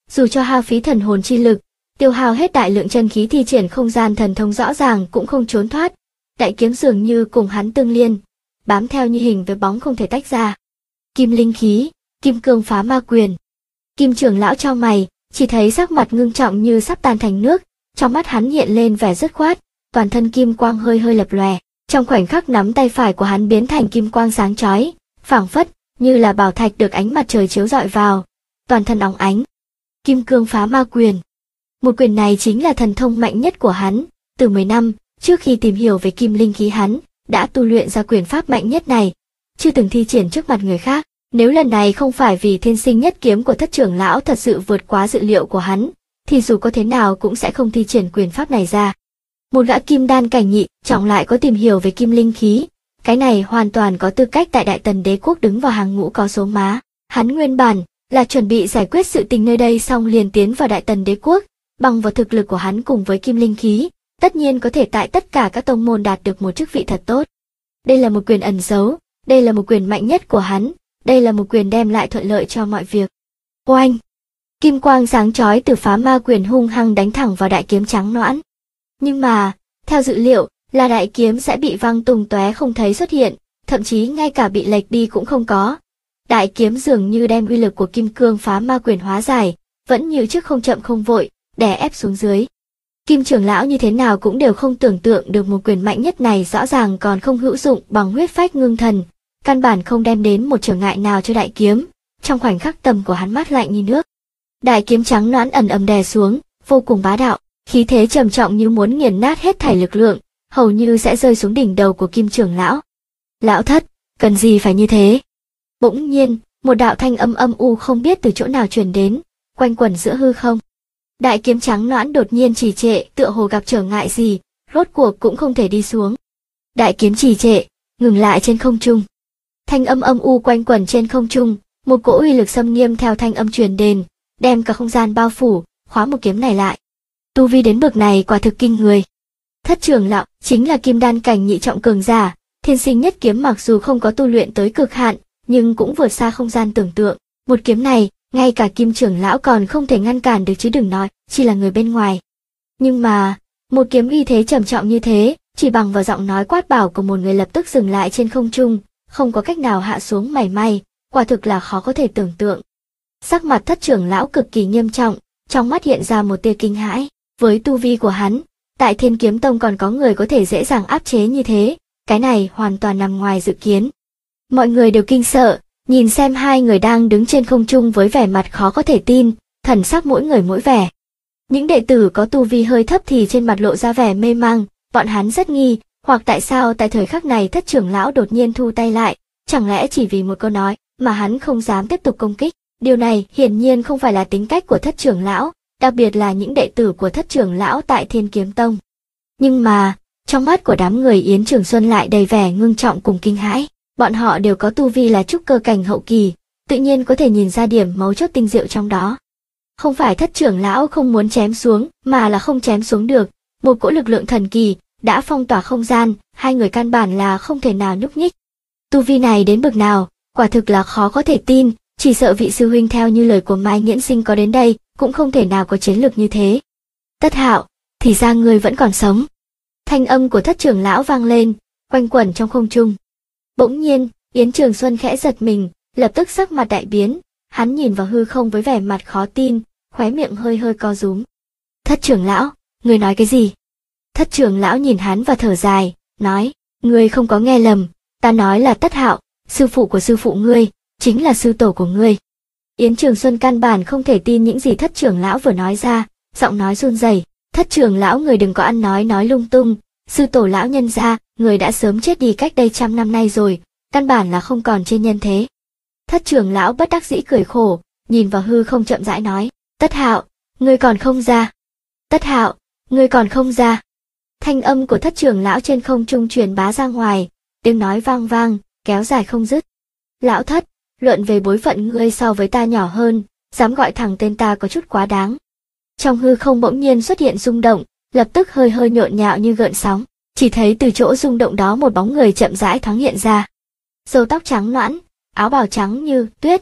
dù cho hao phí thần hồn chi lực, tiêu hao hết đại lượng chân khí thi triển không gian thần thông rõ ràng cũng không trốn thoát. Đại kiếm dường như cùng hắn tương liên, bám theo như hình với bóng không thể tách ra. Kim linh khí, kim cương phá ma quyền. Kim trưởng lão chau mày, chỉ thấy sắc mặt ngưng trọng như sắp tan thành nước, trong mắt hắn hiện lên vẻ dứt khoát, toàn thân kim quang hơi hơi lập lòe. Trong khoảnh khắc nắm tay phải của hắn biến thành kim quang sáng chói, phảng phất như là bảo thạch được ánh mặt trời chiếu rọi vào, toàn thân óng ánh. Kim cương phá ma quyền. Một quyền này chính là thần thông mạnh nhất của hắn, từ 10 năm trước khi tìm hiểu về kim linh khí hắn đã tu luyện ra quyền pháp mạnh nhất này, chưa từng thi triển trước mặt người khác. Nếu lần này không phải vì thiên sinh nhất kiếm của thất trưởng lão thật sự vượt quá dự liệu của hắn, thì dù có thế nào cũng sẽ không thi triển quyền pháp này ra. Một gã kim đan cảnh nhị trọng lại có tìm hiểu về kim linh khí, cái này hoàn toàn có tư cách tại Đại Tần Đế quốc đứng vào hàng ngũ có số má. Hắn nguyên bản là chuẩn bị giải quyết sự tình nơi đây xong liền tiến vào Đại Tần Đế quốc, bằng vào thực lực của hắn cùng với kim linh khí, tất nhiên có thể tại tất cả các tông môn đạt được một chức vị thật tốt. Đây là một quyền ẩn giấu, đây là một quyền mạnh nhất của hắn, đây là một quyền đem lại thuận lợi cho mọi việc. Oanh! Kim quang sáng chói từ phá ma quyền hung hăng đánh thẳng vào đại kiếm trắng nõn. Nhưng mà, theo dự liệu, là đại kiếm sẽ bị văng tung tóe không thấy xuất hiện, thậm chí ngay cả bị lệch đi cũng không có. Đại kiếm dường như đem uy lực của kim cương phá ma quyền hóa giải, vẫn như trước không chậm không vội, đè ép xuống dưới. Kim trưởng lão như thế nào cũng đều không tưởng tượng được một quyền mạnh nhất này rõ ràng còn không hữu dụng bằng huyết phách ngưng thần, căn bản không đem đến một trở ngại nào cho đại kiếm. Trong khoảnh khắc tầm của hắn mát lạnh như nước. Đại kiếm trắng nõn ẩn ầm đè xuống, vô cùng bá đạo, khí thế trầm trọng như muốn nghiền nát hết thảy lực lượng, hầu như sẽ rơi xuống đỉnh đầu của Kim trưởng lão. Lão thất, cần gì phải như thế? Bỗng nhiên, một đạo thanh âm âm u không biết từ chỗ nào truyền đến, quanh quẩn giữa hư không. Đại kiếm trắng nõn đột nhiên trì trệ, tựa hồ gặp trở ngại gì, rốt cuộc cũng không thể đi xuống. Đại kiếm trì trệ, ngừng lại trên không trung. Thanh âm âm u quanh quẩn trên không trung, một cỗ uy lực xâm nghiêm theo thanh âm truyền đến, đem cả không gian bao phủ, khóa một kiếm này lại. Tu vi đến bậc này quả thực kinh người. Thất trưởng lão chính là kim đan cảnh nhị trọng cường giả, thiên sinh nhất kiếm mặc dù không có tu luyện tới cực hạn, nhưng cũng vượt xa không gian tưởng tượng. Một kiếm này, ngay cả Kim trưởng lão còn không thể ngăn cản được chứ đừng nói chỉ là người bên ngoài. Nhưng mà, một kiếm uy thế trầm trọng như thế, chỉ bằng vào giọng nói quát bảo của một người lập tức dừng lại trên không trung, không có cách nào hạ xuống mảy may, quả thực là khó có thể tưởng tượng. Sắc mặt thất trưởng lão cực kỳ nghiêm trọng, trong mắt hiện ra một tia kinh hãi. Với tu vi của hắn, tại Thiên Kiếm Tông còn có người có thể dễ dàng áp chế như thế, cái này hoàn toàn nằm ngoài dự kiến. Mọi người đều kinh sợ, nhìn xem hai người đang đứng trên không trung với vẻ mặt khó có thể tin, thần sắc mỗi người mỗi vẻ. Những đệ tử có tu vi hơi thấp thì trên mặt lộ ra vẻ mê mang, bọn hắn rất nghi, hoặc tại sao tại thời khắc này thất trưởng lão đột nhiên thu tay lại, chẳng lẽ chỉ vì một câu nói mà hắn không dám tiếp tục công kích. Điều này hiển nhiên không phải là tính cách của thất trưởng lão, đặc biệt là những đệ tử của thất trưởng lão tại Thiên Kiếm Tông. Nhưng mà, trong mắt của đám người Yến Trường Xuân lại đầy vẻ ngưng trọng cùng kinh hãi. Bọn họ đều có tu vi là trúc cơ cảnh hậu kỳ, tự nhiên có thể nhìn ra điểm mấu chốt tinh diệu trong đó. Không phải thất trưởng lão không muốn chém xuống, mà là không chém xuống được. Một cỗ lực lượng thần kỳ đã phong tỏa không gian, hai người căn bản là không thể nào nhúc nhích. Tu vi này đến bậc nào, quả thực là khó có thể tin, chỉ sợ vị sư huynh theo như lời của Mai Nghiễn Sinh có đến đây, cũng không thể nào có chiến lược như thế. Tất Hạo, thì ra ngươi vẫn còn sống. Thanh âm của thất trưởng lão vang lên, quanh quẩn trong không trung. Bỗng nhiên, Yến Trường Xuân khẽ giật mình, lập tức sắc mặt đại biến, hắn nhìn vào hư không với vẻ mặt khó tin, khóe miệng hơi hơi co rúm. Thất trưởng lão, ngươi nói cái gì? Thất trưởng lão nhìn hắn và thở dài, nói, ngươi không có nghe lầm, ta nói là Tất Hạo, sư phụ của sư phụ ngươi, chính là sư tổ của ngươi. Yến Trường Xuân căn bản không thể tin những gì thất trưởng lão vừa nói ra, giọng nói run rẩy. Thất trưởng lão người đừng có ăn nói lung tung, sư tổ lão nhân gia, người đã sớm chết đi cách đây 100 năm nay rồi, căn bản là không còn trên nhân thế. Thất trưởng lão bất đắc dĩ cười khổ, nhìn vào hư không chậm rãi nói, Tất Hạo, ngươi còn không ra. Tất Hạo, ngươi còn không ra. Thanh âm của thất trưởng lão trên không trung truyền bá ra ngoài, tiếng nói vang vang, kéo dài không dứt. Lão thất, luận về bối phận ngươi so với ta nhỏ hơn, dám gọi thẳng tên ta có chút quá đáng. Trong hư không bỗng nhiên xuất hiện rung động, lập tức hơi hơi nhộn nhạo như gợn sóng, chỉ thấy từ chỗ rung động đó một bóng người chậm rãi thoáng hiện ra. Râu tóc trắng nõn, áo bào trắng như tuyết,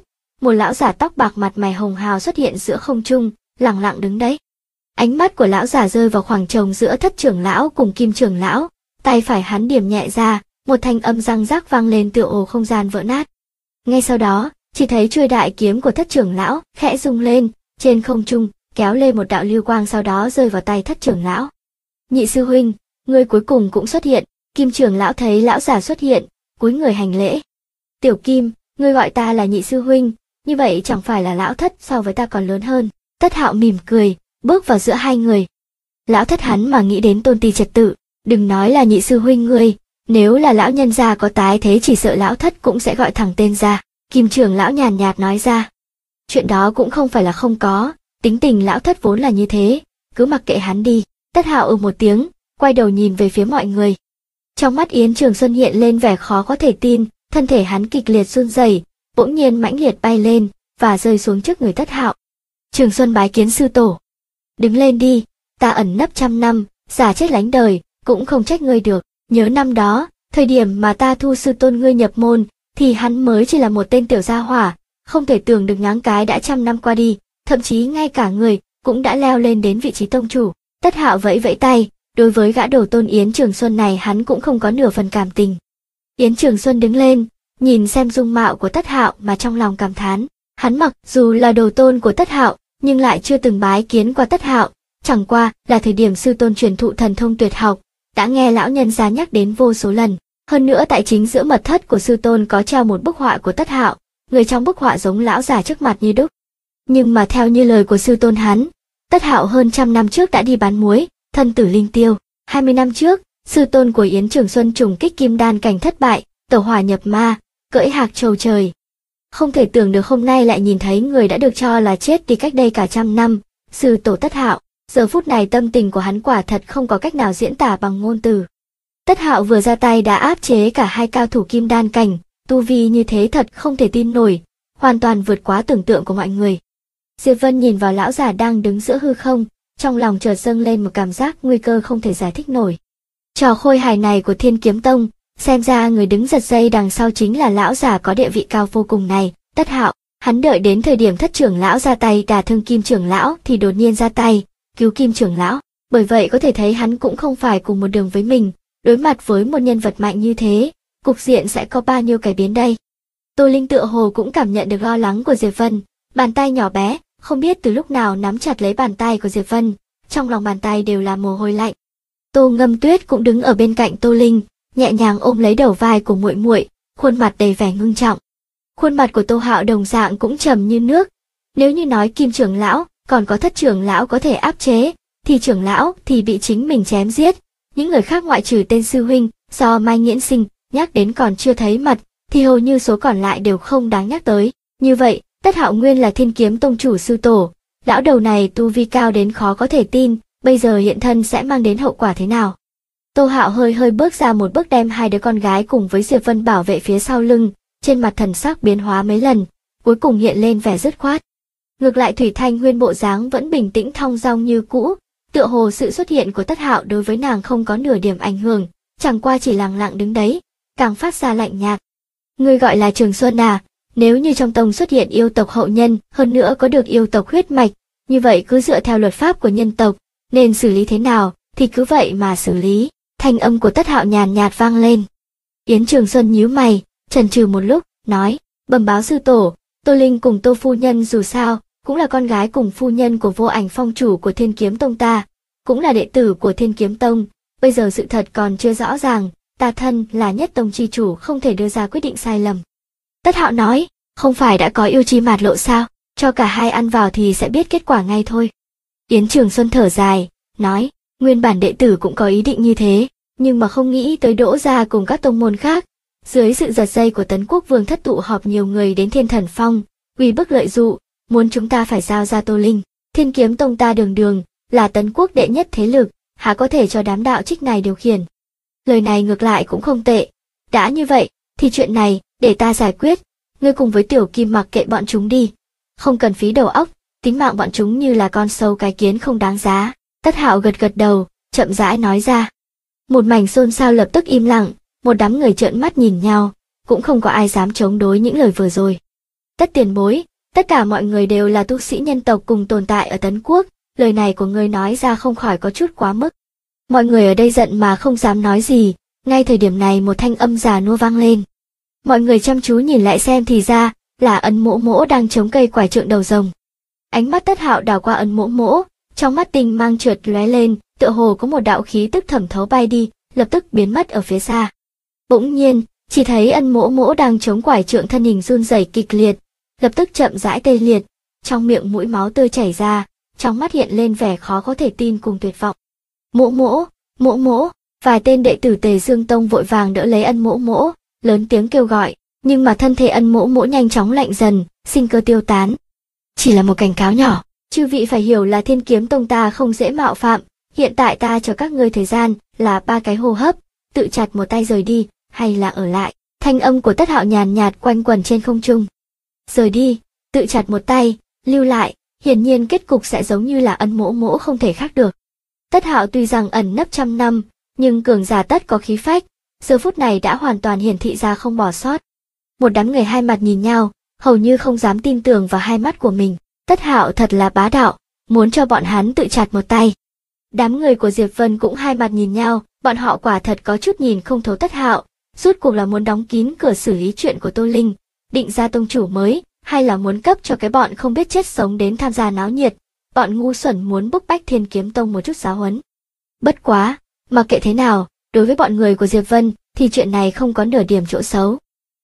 một lão giả tóc bạc mặt mày hồng hào xuất hiện giữa không trung, lẳng lặng đứng đấy. Ánh mắt của lão giả rơi vào khoảng trống giữa Thất trưởng lão cùng Kim trưởng lão, tay phải hắn điểm nhẹ ra, một thanh âm răng rắc vang lên tựa hồ không gian vỡ nát. Ngay sau đó, chỉ thấy chuôi đại kiếm của Thất trưởng lão khẽ rung lên, trên không trung kéo lên một đạo lưu quang, sau đó rơi vào tay Thất trưởng lão. Nhị sư huynh, ngươi cuối cùng cũng xuất hiện. Kim trưởng lão thấy lão giả xuất hiện, cúi người hành lễ. Tiểu Kim, ngươi gọi ta là nhị sư huynh, như vậy chẳng phải là lão Thất so với ta còn lớn hơn. Tất Hạo mỉm cười, bước vào giữa hai người. Lão Thất hắn mà nghĩ đến tôn ti trật tự, đừng nói là nhị sư huynh ngươi, nếu là lão nhân gia có tái thế chỉ sợ lão Thất cũng sẽ gọi thẳng tên ra. Kim trưởng lão nhàn nhạt nói ra. Chuyện đó cũng không phải là không có, tính tình lão Thất vốn là như thế, cứ mặc kệ hắn đi. Tất Hạo một tiếng, quay đầu nhìn về phía mọi người. Trong mắt Yến Trường Xuân hiện lên vẻ khó có thể tin, thân thể hắn kịch liệt run rẩy, bỗng nhiên mãnh liệt bay lên và rơi xuống trước người Tất Hạo. Trường Xuân bái kiến sư tổ. Đứng lên đi, ta ẩn nấp trăm năm, giả chết lánh đời, cũng không trách ngươi được. Nhớ năm đó, thời điểm mà ta thu sư tôn ngươi nhập môn, thì hắn mới chỉ là một tên tiểu gia hỏa, không thể tưởng được nhoáng cái đã trăm năm qua đi, thậm chí ngay cả người cũng đã leo lên đến vị trí tông chủ. Tất Hạo vẫy vẫy tay, đối với gã đồ tôn Yến Trường Xuân này hắn cũng không có nửa phần cảm tình. Yến Trường Xuân đứng lên, nhìn xem dung mạo của Tất Hạo mà trong lòng cảm thán. Hắn mặc dù là đồ tôn của Tất Hạo, nhưng lại chưa từng bái kiến qua Tất Hạo, chẳng qua là thời điểm sư tôn truyền thụ thần thông tuyệt học, đã nghe lão nhân gia nhắc đến vô số lần. Hơn nữa tại chính giữa mật thất của sư tôn có treo một bức họa của Tất Hạo, người trong bức họa giống lão già trước mặt như đúc. Nhưng mà theo như lời của sư tôn hắn, Tất Hạo hơn trăm năm trước đã đi bán muối, thân tử linh tiêu. 20 năm trước, sư tôn của Yến Trường Xuân trùng kích kim đan cảnh thất bại, tẩu hỏa nhập ma, cưỡi hạc trầu trời. Không thể tưởng được hôm nay lại nhìn thấy người đã được cho là chết đi cách đây cả trăm năm, sư tổ Tất Hạo. Giờ phút này tâm tình của hắn quả thật không có cách nào diễn tả bằng ngôn từ. Tất Hạo vừa ra tay đã áp chế cả hai cao thủ kim đan cảnh, tu vi như thế thật không thể tin nổi, hoàn toàn vượt quá tưởng tượng của mọi người. Diệp Vân nhìn vào lão già đang đứng giữa hư không, trong lòng chợt dâng lên một cảm giác nguy cơ không thể giải thích nổi. Trò khôi hài này của Thiên Kiếm Tông, xem ra người đứng giật dây đằng sau chính là lão già có địa vị cao vô cùng này, Tất Hạo. Hắn đợi đến thời điểm Thất trưởng lão ra tay đả thương Kim trưởng lão thì đột nhiên ra tay cứu Kim trưởng lão, bởi vậy có thể thấy hắn cũng không phải cùng một đường với mình, đối mặt với một nhân vật mạnh như thế, cục diện sẽ có bao nhiêu cải biến đây. Tô Linh tựa hồ cũng cảm nhận được lo lắng của Diệp Vân, bàn tay nhỏ bé, không biết từ lúc nào nắm chặt lấy bàn tay của Diệp Vân, trong lòng bàn tay đều là mồ hôi lạnh. Tô Ngâm Tuyết cũng đứng ở bên cạnh Tô Linh, nhẹ nhàng ôm lấy đầu vai của muội muội, khuôn mặt đầy vẻ ngưng trọng. Khuôn mặt của Tô Hạo đồng dạng cũng trầm như nước. Nếu như nói Kim trưởng lão, còn có Thất trưởng lão có thể áp chế, thì trưởng lão thì bị chính mình chém giết. Những người khác ngoại trừ tên sư huynh, do Mai Nghiễn Sinh nhắc đến còn chưa thấy mặt, thì hầu như số còn lại đều không đáng nhắc tới. Như vậy, Tất Hạo nguyên là Thiên Kiếm Tông chủ sư tổ, lão đầu này tu vi cao đến khó có thể tin, bây giờ hiện thân sẽ mang đến hậu quả thế nào? Tô Hạo hơi bước ra một bước đem hai đứa con gái cùng với Diệp Vân bảo vệ phía sau lưng, trên mặt thần sắc biến hóa mấy lần, cuối cùng hiện lên vẻ dứt khoát. Ngược lại Thủy Thanh Huyên bộ dáng vẫn bình tĩnh thong dong như cũ, tựa hồ sự xuất hiện của Tất Hạo đối với nàng không có nửa điểm ảnh hưởng, chẳng qua chỉ lặng lặng đứng đấy, càng phát ra lạnh nhạt. Ngươi gọi là Trường Xuân à? Nếu như trong tông xuất hiện yêu tộc hậu nhân, hơn nữa có được yêu tộc huyết mạch, như vậy cứ dựa theo luật pháp của nhân tộc, nên xử lý thế nào, thì cứ vậy mà xử lý. Thanh âm của Tất Hạo nhàn nhạt vang lên. Yến Trường Xuân nhíu mày, chần chừ một lúc, nói, bẩm báo sư tổ, Tô Linh cùng Tô phu nhân dù sao, cũng là con gái cùng phu nhân của Vô Ảnh Phong chủ của Thiên Kiếm Tông ta, cũng là đệ tử của Thiên Kiếm Tông, bây giờ sự thật còn chưa rõ ràng, ta thân là nhất tông chi chủ không thể đưa ra quyết định sai lầm. Tất Hạo nói, không phải đã có yêu chi mạt lộ sao, cho cả hai ăn vào thì sẽ biết kết quả ngay thôi. Yến Trường Xuân thở dài, nói, nguyên bản đệ tử cũng có ý định như thế, nhưng mà không nghĩ tới Đỗ gia cùng các tông môn khác. Dưới sự giật dây của Tấn Quốc Vương thất tụ họp nhiều người đến Thiên Thần Phong, uy bức lợi dụ, muốn chúng ta phải giao ra Tô Linh. Thiên Kiếm Tông ta đường đường, là Tấn Quốc đệ nhất thế lực, há có thể cho đám đạo trích này điều khiển. Lời này ngược lại cũng không tệ. Đã như vậy, thì chuyện này, để ta giải quyết, ngươi cùng với Tiểu Kim mặc kệ bọn chúng đi. Không cần phí đầu óc, tính mạng bọn chúng như là con sâu cái kiến không đáng giá. Tất Hạo gật gật đầu, chậm rãi nói ra. Một mảnh xôn xao lập tức im lặng, một đám người trợn mắt nhìn nhau, cũng không có ai dám chống đối những lời vừa rồi. Tất tiền bối, Tất cả mọi người đều là tu sĩ nhân tộc cùng tồn tại ở Tấn Quốc, lời này của ngươi nói ra không khỏi có chút quá mức. Mọi người ở đây giận mà không dám nói gì, ngay thời điểm này một thanh âm già nua vang lên. Mọi người chăm chú nhìn lại xem thì ra, là Ân Mỗ Mỗ đang chống cây quải trượng đầu rồng. Ánh mắt Tất Hạo đảo qua Ân Mỗ Mỗ, trong mắt tinh mang trượt lóe lên, tựa hồ có một đạo khí tức thẩm thấu bay đi, lập tức biến mất ở phía xa. Bỗng nhiên, chỉ thấy Ân Mỗ Mỗ đang chống quải trượng thân hình run rẩy kịch liệt, lập tức chậm rãi tê liệt, trong miệng mũi máu tươi chảy ra, trong mắt hiện lên vẻ khó có thể tin cùng tuyệt vọng. Mỗ Mỗ, Mỗ Mỗ, vài tên đệ tử Tề Dương Tông vội vàng đỡ lấy Ân Mỗ Mỗ, lớn tiếng kêu gọi, nhưng mà thân thể Ân Mỗ Mỗ nhanh chóng lạnh dần, sinh cơ tiêu tán. Chỉ là một cảnh cáo nhỏ, chư vị phải hiểu là Thiên Kiếm Tông ta không dễ mạo phạm, hiện tại ta cho các ngươi thời gian là 3 cái hô hấp, tự chặt một tay rời đi, hay là ở lại. Thanh âm của Tất Hạo nhàn nhạt quanh quẩn trên không trung. Rời đi, tự chặt một tay, lưu lại, hiển nhiên kết cục sẽ giống như là Ân Mỗ Mỗ không thể khác được. Tất Hạo tuy rằng ẩn nấp trăm năm, nhưng cường giả tất có khí phách, giờ phút này đã hoàn toàn hiển thị ra không bỏ sót. Một đám người hai mặt nhìn nhau, hầu như không dám tin tưởng vào hai mắt của mình. Tất Hạo thật là bá đạo, muốn cho bọn hắn tự chặt một tay. Đám người của Diệp Vân cũng hai mặt nhìn nhau, bọn họ quả thật có chút nhìn không thấu Tất Hạo, rốt cuộc là muốn đóng kín cửa xử lý chuyện của Tô Linh, định ra tông chủ mới, hay là muốn cấp cho cái bọn không biết chết sống đến tham gia náo nhiệt, bọn ngu xuẩn muốn bức bách Thiên Kiếm Tông một chút giáo huấn. Bất quá, mặc kệ thế nào, đối với bọn người của Diệp Vân thì chuyện này không có nửa điểm chỗ xấu.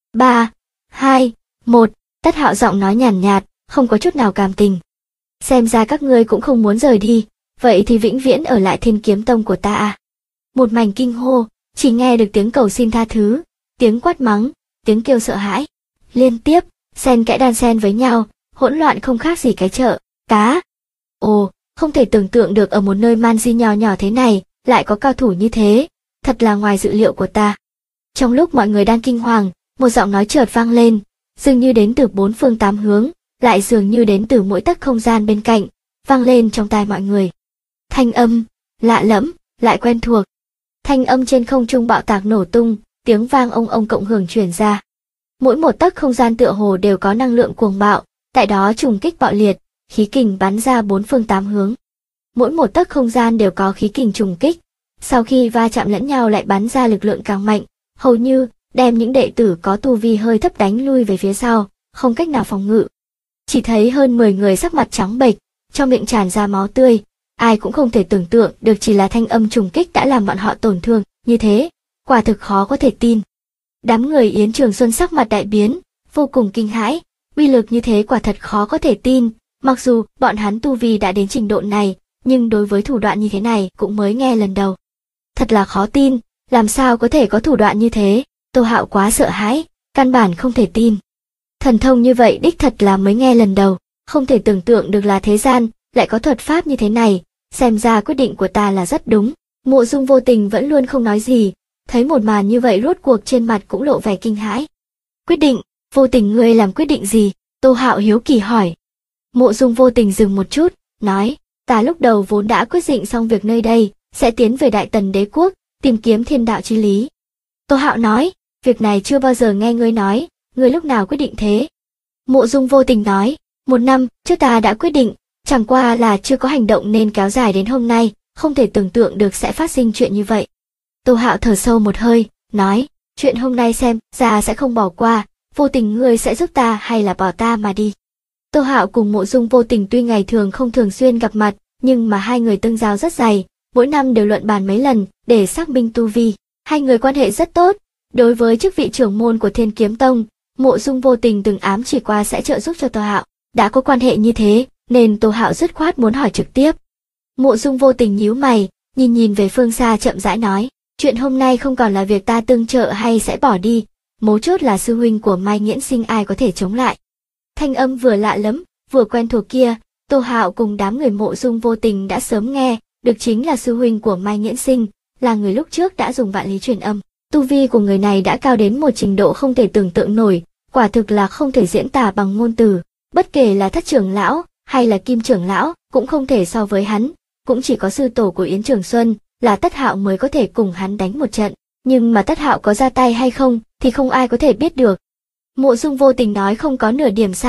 3, 2, 1, Tất Hạo giọng nói nhàn nhạt, không có chút nào cảm tình. Xem ra các ngươi cũng không muốn rời đi, vậy thì vĩnh viễn ở lại Thiên Kiếm Tông của ta à. Một mảnh kinh hô, chỉ nghe được tiếng cầu xin tha thứ, tiếng quát mắng, tiếng kêu sợ hãi. Liên tiếp, xen kẽ đan xen với nhau, hỗn loạn không khác gì cái chợ, cá. Ồ, không thể tưởng tượng được ở một nơi man di nhỏ nhỏ thế này, lại có cao thủ như thế, thật là ngoài dự liệu của ta. Trong lúc mọi người đang kinh hoàng, một giọng nói chợt vang lên, dường như đến từ 4 phương 8 hướng, lại dường như đến từ mỗi tấc không gian bên cạnh, vang lên trong tai mọi người. Thanh âm, lạ lẫm, lại quen thuộc. Thanh âm trên không trung bạo tạc nổ tung, tiếng vang ông ông cộng hưởng truyền ra. Mỗi một tấc không gian tựa hồ đều có năng lượng cuồng bạo, tại đó trùng kích bạo liệt, khí kình bắn ra 4 phương 8 hướng. Mỗi một tấc không gian đều có khí kình trùng kích, sau khi va chạm lẫn nhau lại bắn ra lực lượng càng mạnh, hầu như đem những đệ tử có tu vi hơi thấp đánh lui về phía sau, không cách nào phòng ngự. Chỉ thấy hơn 10 người sắc mặt trắng bệch, trong miệng tràn ra máu tươi, ai cũng không thể tưởng tượng được chỉ là thanh âm trùng kích đã làm bọn họ tổn thương, như thế, quả thực khó có thể tin. Đám người Yến Trường Xuân sắc mặt đại biến, vô cùng kinh hãi, uy lực như thế quả thật khó có thể tin, mặc dù bọn hắn tu vi đã đến trình độ này, nhưng đối với thủ đoạn như thế này cũng mới nghe lần đầu. Thật là khó tin, làm sao có thể có thủ đoạn như thế, Tô Hạo quá sợ hãi, căn bản không thể tin. Thần thông như vậy đích thật là mới nghe lần đầu, không thể tưởng tượng được là thế gian lại có thuật pháp như thế này, xem ra quyết định của ta là rất đúng. Mộ Dung Vô Tình vẫn luôn không nói gì, thấy một màn như vậy rốt cuộc trên mặt cũng lộ vẻ kinh hãi. Quyết định, Vô Tình ngươi làm quyết định gì? Tô Hạo hiếu kỳ hỏi. Mộ Dung Vô Tình dừng một chút, nói, ta lúc đầu vốn đã quyết định xong việc nơi đây, sẽ tiến về Đại Tần Đế Quốc, tìm kiếm thiên đạo chí lý. Tô Hạo nói, việc này chưa bao giờ nghe ngươi nói, ngươi lúc nào quyết định thế? Mộ Dung Vô Tình nói, 1 năm trước ta đã quyết định, chẳng qua là chưa có hành động nên kéo dài đến hôm nay, không thể tưởng tượng được sẽ phát sinh chuyện như vậy. Tô Hạo thở sâu một hơi, nói, chuyện hôm nay xem ra sẽ không bỏ qua, Vô Tình ngươi sẽ giúp ta hay là bỏ ta mà đi. Tô Hạo cùng Mộ Dung Vô Tình tuy ngày thường không thường xuyên gặp mặt, nhưng mà hai người tương giao rất dày, mỗi năm đều luận bàn mấy lần để xác minh tu vi. Hai người quan hệ rất tốt, đối với chức vị trưởng môn của Thiên Kiếm Tông, Mộ Dung Vô Tình từng ám chỉ qua sẽ trợ giúp cho Tô Hạo, đã có quan hệ như thế, nên Tô Hạo dứt khoát muốn hỏi trực tiếp. Mộ Dung Vô Tình nhíu mày, nhìn về phương xa chậm rãi nói, chuyện hôm nay không còn là việc ta tương trợ hay sẽ bỏ đi, mấu chốt là sư huynh của Mai Nghiễn Sinh ai có thể chống lại. Thanh âm vừa lạ lẫm, vừa quen thuộc kia, Tô Hạo cùng đám người Mộ Dung Vô Tình đã sớm nghe, được chính là sư huynh của Mai Nghiễn Sinh, là người lúc trước đã dùng vạn lý truyền âm. Tu vi của người này đã cao đến một trình độ không thể tưởng tượng nổi, quả thực là không thể diễn tả bằng ngôn từ, bất kể là Thất trưởng lão hay là Kim trưởng lão cũng không thể so với hắn, cũng chỉ có sư tổ của Yến Trường Xuân là Tất Hạo mới có thể cùng hắn đánh một trận, nhưng mà Tất Hạo có ra tay hay không thì không ai có thể biết được. Mộ Dung Vô Tình nói không có nửa điểm sai,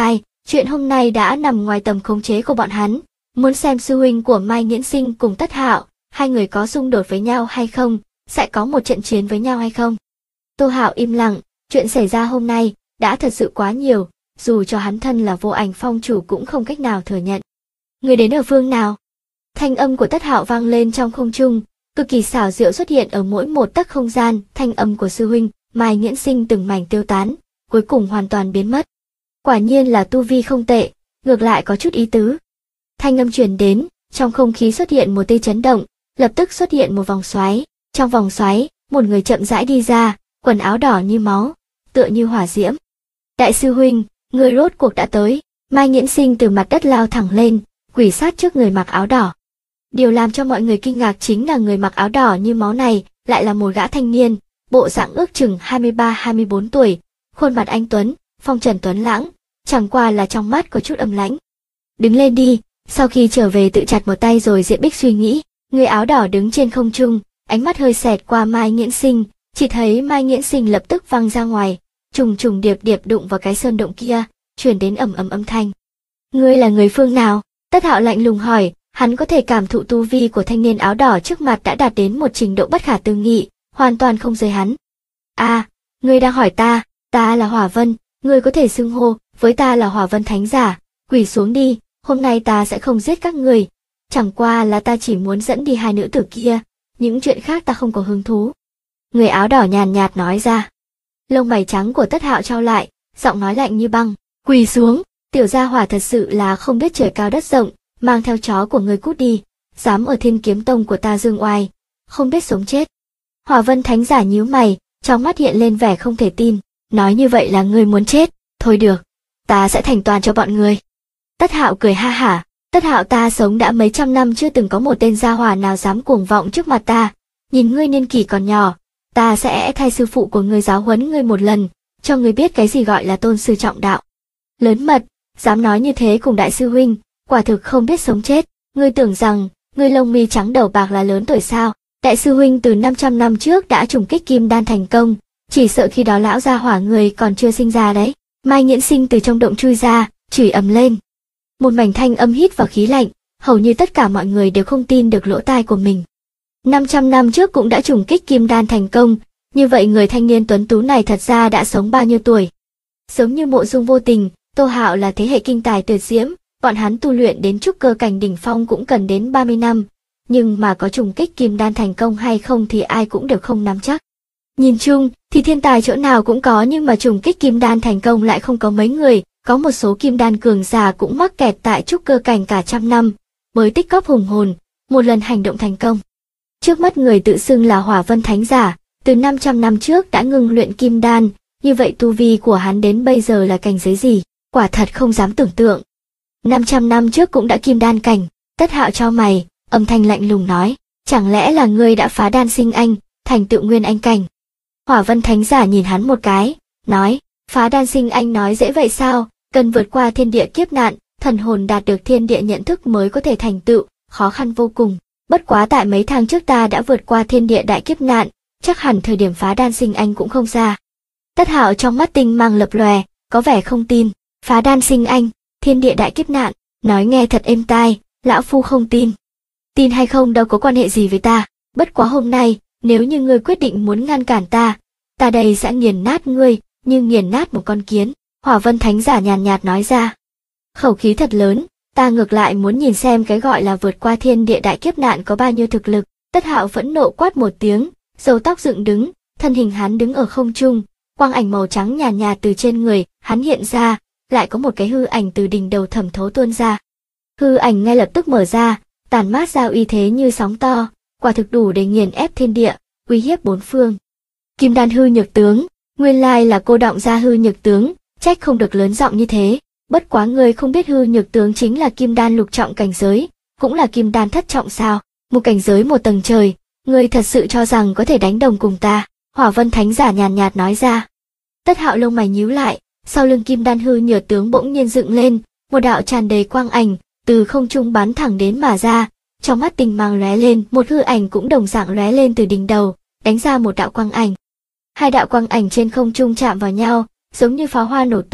Chuyện hôm nay đã nằm ngoài tầm khống chế của bọn hắn. Muốn xem sư huynh của Mai Nghiễn Sinh cùng Tất Hạo, hai người có xung đột với nhau hay không, sẽ có một trận chiến với nhau hay không. Tô Hạo im lặng, chuyện xảy ra hôm nay đã thật sự quá nhiều, dù cho hắn thân là Vô Ảnh Phong chủ cũng không cách nào thừa nhận. Người đến ở phương nào? Thanh âm của Tất Hạo vang lên trong không trung, cực kỳ xảo diệu xuất hiện ở mỗi một tấc không gian. Thanh âm của sư huynh Mai Nghiễn Sinh từng mảnh tiêu tán, cuối cùng hoàn toàn biến mất. Quả nhiên là tu vi không tệ, ngược lại có chút ý tứ. Thanh âm truyền đến, trong không khí xuất hiện một tia chấn động, lập tức xuất hiện một vòng xoáy. Trong vòng xoáy, một người chậm rãi đi ra, quần áo đỏ như máu, tựa như hỏa diễm. Đại sư huynh, người rốt cuộc đã tới. Mai Nghiễn Sinh từ mặt đất lao thẳng lên, quỳ sát trước người mặc áo đỏ. Điều làm cho mọi người kinh ngạc chính là người mặc áo đỏ như máu này lại là một gã thanh niên, bộ dạng ước chừng 23-24 tuổi, khuôn mặt anh tuấn, phong trần tuấn lãng, chẳng qua là trong mắt có chút âm lãnh. Đứng lên đi. Sau khi trở về tự chặt một tay rồi Diệp Bích suy nghĩ, người áo đỏ đứng trên không trung, ánh mắt hơi xẹt qua Mai Nghiễn Sinh, chỉ thấy Mai Nghiễn Sinh lập tức văng ra ngoài, trùng trùng điệp điệp đụng vào cái sơn động kia, truyền đến ầm ầm âm thanh. Ngươi là người phương nào? Tất Hạo lạnh lùng hỏi, hắn có thể cảm thụ tu vi của thanh niên áo đỏ trước mặt đã đạt đến một trình độ bất khả tư nghị, hoàn toàn không rời hắn. Ngươi đang hỏi ta là Hỏa Vân, ngươi có thể xưng hô với ta là Hỏa Vân Thánh Giả, quỳ xuống đi. Hôm nay ta sẽ không giết các người, chẳng qua là ta chỉ muốn dẫn đi hai nữ tử kia, những chuyện khác ta không có hứng thú. Người áo đỏ nhàn nhạt nói ra. Lông mày trắng của Tất Hạo trao lại, giọng nói lạnh như băng, quỳ xuống, tiểu gia hỏa thật sự là không biết trời cao đất rộng, mang theo chó của người cút đi, dám ở Thiên Kiếm Tông của ta dương oai, không biết sống chết. Hỏa Vân Thánh Giả nhíu mày, trong mắt hiện lên vẻ không thể tin, nói như vậy là ngươi muốn chết, thôi được, ta sẽ thành toàn cho bọn ngươi. Tất Hạo cười ha hả, Tất Hạo ta sống đã mấy trăm năm chưa từng có một tên gia hỏa nào dám cuồng vọng trước mặt ta, nhìn ngươi niên kỷ còn nhỏ, ta sẽ thay sư phụ của ngươi giáo huấn ngươi một lần, cho ngươi biết cái gì gọi là tôn sư trọng đạo. Lớn mật, dám nói như thế cùng đại sư huynh, quả thực không biết sống chết, ngươi tưởng rằng, ngươi lông mi trắng đầu bạc là lớn tuổi sao, đại sư huynh từ 500 năm trước đã trùng kích kim đan thành công, chỉ sợ khi đó lão gia hỏa người còn chưa sinh ra đấy. Mai Nghiễn Sinh từ trong động chui ra, chửi ầm lên. Một mảnh thanh âm hít vào khí lạnh, hầu như tất cả mọi người đều không tin được lỗ tai của mình. 500 năm trước cũng đã trùng kích kim đan thành công, như vậy người thanh niên tuấn tú này thật ra đã sống bao nhiêu tuổi? Giống như Mộ Dung Vô Tình, Tô Hạo là thế hệ kinh tài tuyệt diễm, bọn hắn tu luyện đến trúc cơ cảnh đỉnh phong cũng cần đến 30 năm, nhưng mà có trùng kích kim đan thành công hay không thì ai cũng đều không nắm chắc. Nhìn chung thì thiên tài chỗ nào cũng có, nhưng mà trùng kích kim đan thành công lại không có mấy người, có một số kim đan cường giả cũng mắc kẹt tại trúc cơ cảnh cả trăm năm, mới tích cóp hùng hồn, một lần hành động thành công. Trước mắt người tự xưng là Hỏa Vân Thánh Giả, từ 500 năm trước đã ngưng luyện kim đan, như vậy tu vi của hắn đến bây giờ là cảnh giới gì, quả thật không dám tưởng tượng. 500 năm trước cũng đã kim đan cảnh. Tất Hạo chau mày, âm thanh lạnh lùng nói, chẳng lẽ là ngươi đã phá đan sinh anh, thành tựu nguyên anh cảnh? Hỏa Vân Thánh Giả nhìn hắn một cái, nói, phá đan sinh anh nói dễ vậy sao, cần vượt qua thiên địa kiếp nạn, thần hồn đạt được thiên địa nhận thức mới có thể thành tựu, khó khăn vô cùng. Bất quá tại mấy tháng trước ta đã vượt qua thiên địa đại kiếp nạn, chắc hẳn thời điểm phá đan sinh anh cũng không xa. Tất Hạo trong mắt tinh mang lập lòe, có vẻ không tin. Phá đan sinh anh, thiên địa đại kiếp nạn, nói nghe thật êm tai, lão phu không tin. Tin hay không đâu có quan hệ gì với ta, bất quá hôm nay, nếu như ngươi quyết định muốn ngăn cản ta đây sẽ nghiền nát ngươi, như nghiền nát một con kiến. Hỏa Vân Thánh Giả nhàn nhạt nói ra. Khẩu khí thật lớn, ta ngược lại muốn nhìn xem cái gọi là vượt qua thiên địa đại kiếp nạn có bao nhiêu thực lực. Tất Hạo phẫn nộ quát một tiếng, râu tóc dựng đứng, thân hình hắn đứng ở không trung, quang ảnh màu trắng nhàn nhạt từ trên người hắn hiện ra, lại có một cái hư ảnh từ đỉnh đầu thẩm thấu tuôn ra. Hư ảnh ngay lập tức mở ra, tản mát ra uy thế như sóng to, quả thực đủ để nghiền ép thiên địa, uy hiếp bốn phương. Kim đan hư nhược tướng, nguyên lai là cô động ra hư nhược tướng, trách không được lớn giọng như thế. Bất quá người không biết hư nhược tướng chính là kim đan lục trọng cảnh giới, cũng là kim đan thất trọng sao? Một cảnh giới một tầng trời, người thật sự cho rằng có thể đánh đồng cùng ta? Hỏa Vân Thánh Giả nhàn nhạt nói ra. Tất Hạo lông mày nhíu lại, sau lưng kim đan hư nhược tướng bỗng nhiên dựng lên, một đạo tràn đầy quang ảnh từ không trung bắn thẳng đến mà ra, trong mắt tinh mang lóe lên, một hư ảnh cũng đồng dạng lóe lên từ đỉnh đầu, đánh ra một đạo quang ảnh. Hai đạo quang ảnh trên không trung chạm vào nhau, giống như pháo hoa nổ tung,